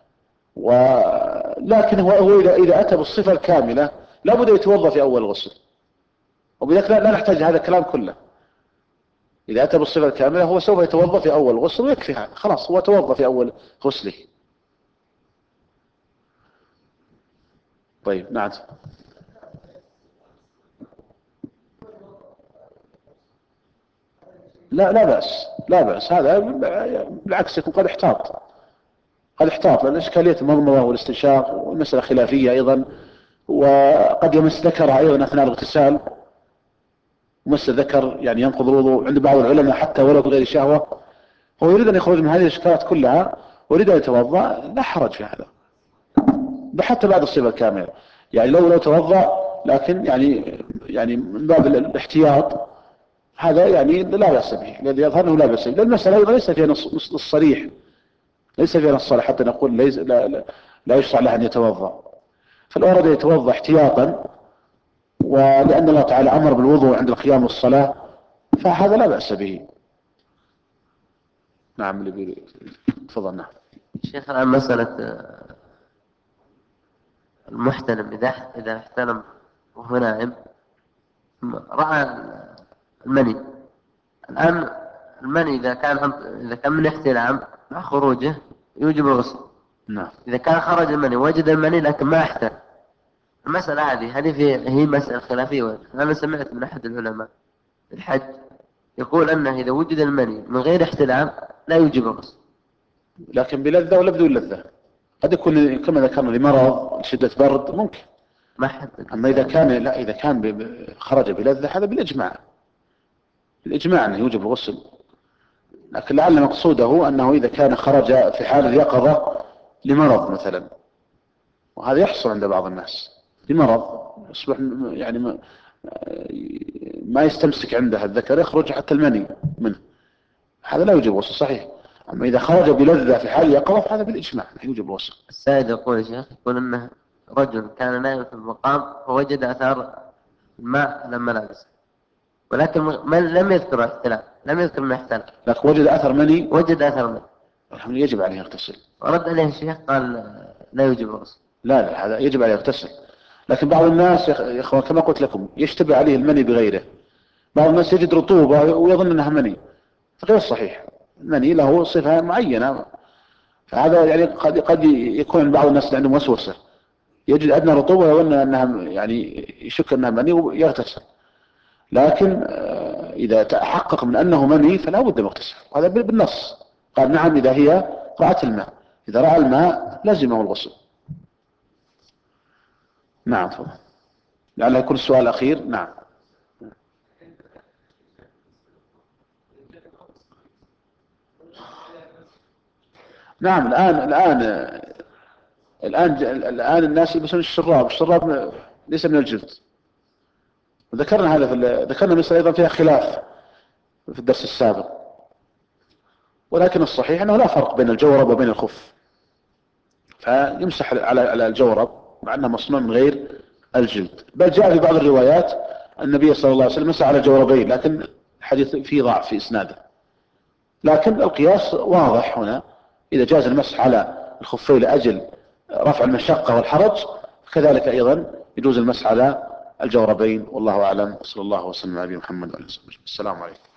ولكن هو, هو إذا, إذا أتى بالصفة الكاملة لابد أن يتوضأ في أول غسل، وبذلك لا, لا نحتاج هذا الكلام كله. إذا أتى بالصفة الكاملة هو سوف يتوضأ في أول غسل ويكفي هذا، خلاص هو توضأ في أول غسله. طيب. نعم. لا لا بأس، لا بأس، هذا بالعكس يكون قد احتاط، قد احتاط، لأن إشكالية المضمضة والاستنشاق والمسألة خلافية أيضا، وقد يمس ذكرها أيضا أثناء الاغتسال، ومس ذكر يعني ينقض الوضوء عند بعض العلماء حتى ولو بغير شهوة، هو يريد أن يخرج من هذه الإشكالات كلها ويريد أن يتوضأ، لا حرج في هذا حتى بعد الصفة الكاملة. يعني لو لو توضأ لكن يعني يعني من باب الاحتياط هذا يعني لا بأس به، الذي يظهر أنه لا بأس به، لأن المسألة أيضا ليس فيها نص, نص صريح، ليس فيها نص صريح حتى نقول ليس لا, لا, لا يشرع له أن يتوضأ. فلو أراد أن يتوضأ احتياطا ولأن الله تعالى أمر بالوضوء عند القيام والصلاة فهذا لا بأس به. نعم. اللي بي... تفضل. نعم. شيخ الآن مسألة المحتلم إذا إذا احتلم وهو نائم رأى المني، الآن المني إذا كان إذا كان من احتلام مع خروجه يوجب الغسل. نعم. إذا كان خرج المني وجد المني لكن ما احتل، المسألة هذه هذه في هي مسألة خلافية. أنا سمعت من أحد العلماء الحج يقول أنه إذا وجد المني من غير احتلام لا يوجب الغسل، لكن بلذة ولا بدون لذة؟ قد يكون كما ذكرنا لمرض شدة برد ممكن، ما حدد. أما إذا كان لا إذا كان ب... خرج بلذة هذا بالإجماع، بالإجماع أنه يوجب الغسل. لكن لعل مقصوده أنه إذا كان خرج في حال اليقظة لمرض مثلا، وهذا يحصل عند بعض الناس لمرض يصبح يعني ما, ما يستمسك عنده الذكر يخرج حتى المني منه، هذا لا يوجب غسل صحيح. أما إذا خرج بلذة في حال اليقظة فهذا بالإجماع يوجب غسل. السائد يقول يا شيخ يقول أنه رجل كان نائم في المقام فوجد أثار الماء على الملابس ولكن من لم يذكر احتلال، لم يذكر انه احتلال، لكن وجد أثر مني، وجد أثر منه الحمد يجب عليه يغتسل. ورد عليه الشيخ قال لا يوجب الغسل. لا لا هذا يجب عليه يغتسل. لكن بعض الناس يا اخوان كما قلت لكم يشتبه عليه المني بغيره، بعض الناس يجد رطوبة ويظن انها مني، غير صحيح، المني له صفة معينة، فهذا يعني قد قد يكون بعض الناس عندهم وسوسة يجد ادنى رطوبة ويظن انها يعني يشك انها مني ويغتسل، لكن اذا تحقق من انه مني فلا بد من اغتسال، وهذا بالنص قال نعم اذا هي رأت الماء، اذا رأى الماء لزمه الغسل. نعم. تفضل. لعله يكون السؤال الأخير. نعم. نعم. الآن الآن الآن الآن الناس يلبسون الشراب، الشراب ليس من الجلد، ذكرنا هذا في ال- ذكرنا مسألة أيضا فيها خلاف في الدرس السابق، ولكن الصحيح أنه لا فرق بين الجورب وبين الخف، فيمسح على على الجورب مع أنه مصنوع من غير الجلد. بل جاء في بعض الروايات النبي صلى الله عليه وسلم مسح على الجوربين، لكن الحديث فيه ضعف في إسناده. لكن القياس واضح هنا، إذا جاز المسح على الخفين لأجل رفع المشقة والحرج، كذلك أيضا يجوز المسح على الجوربين. والله أعلم، صلى الله وسلم على نبينا محمد وعلى آله وصحبه. السلام عليكم.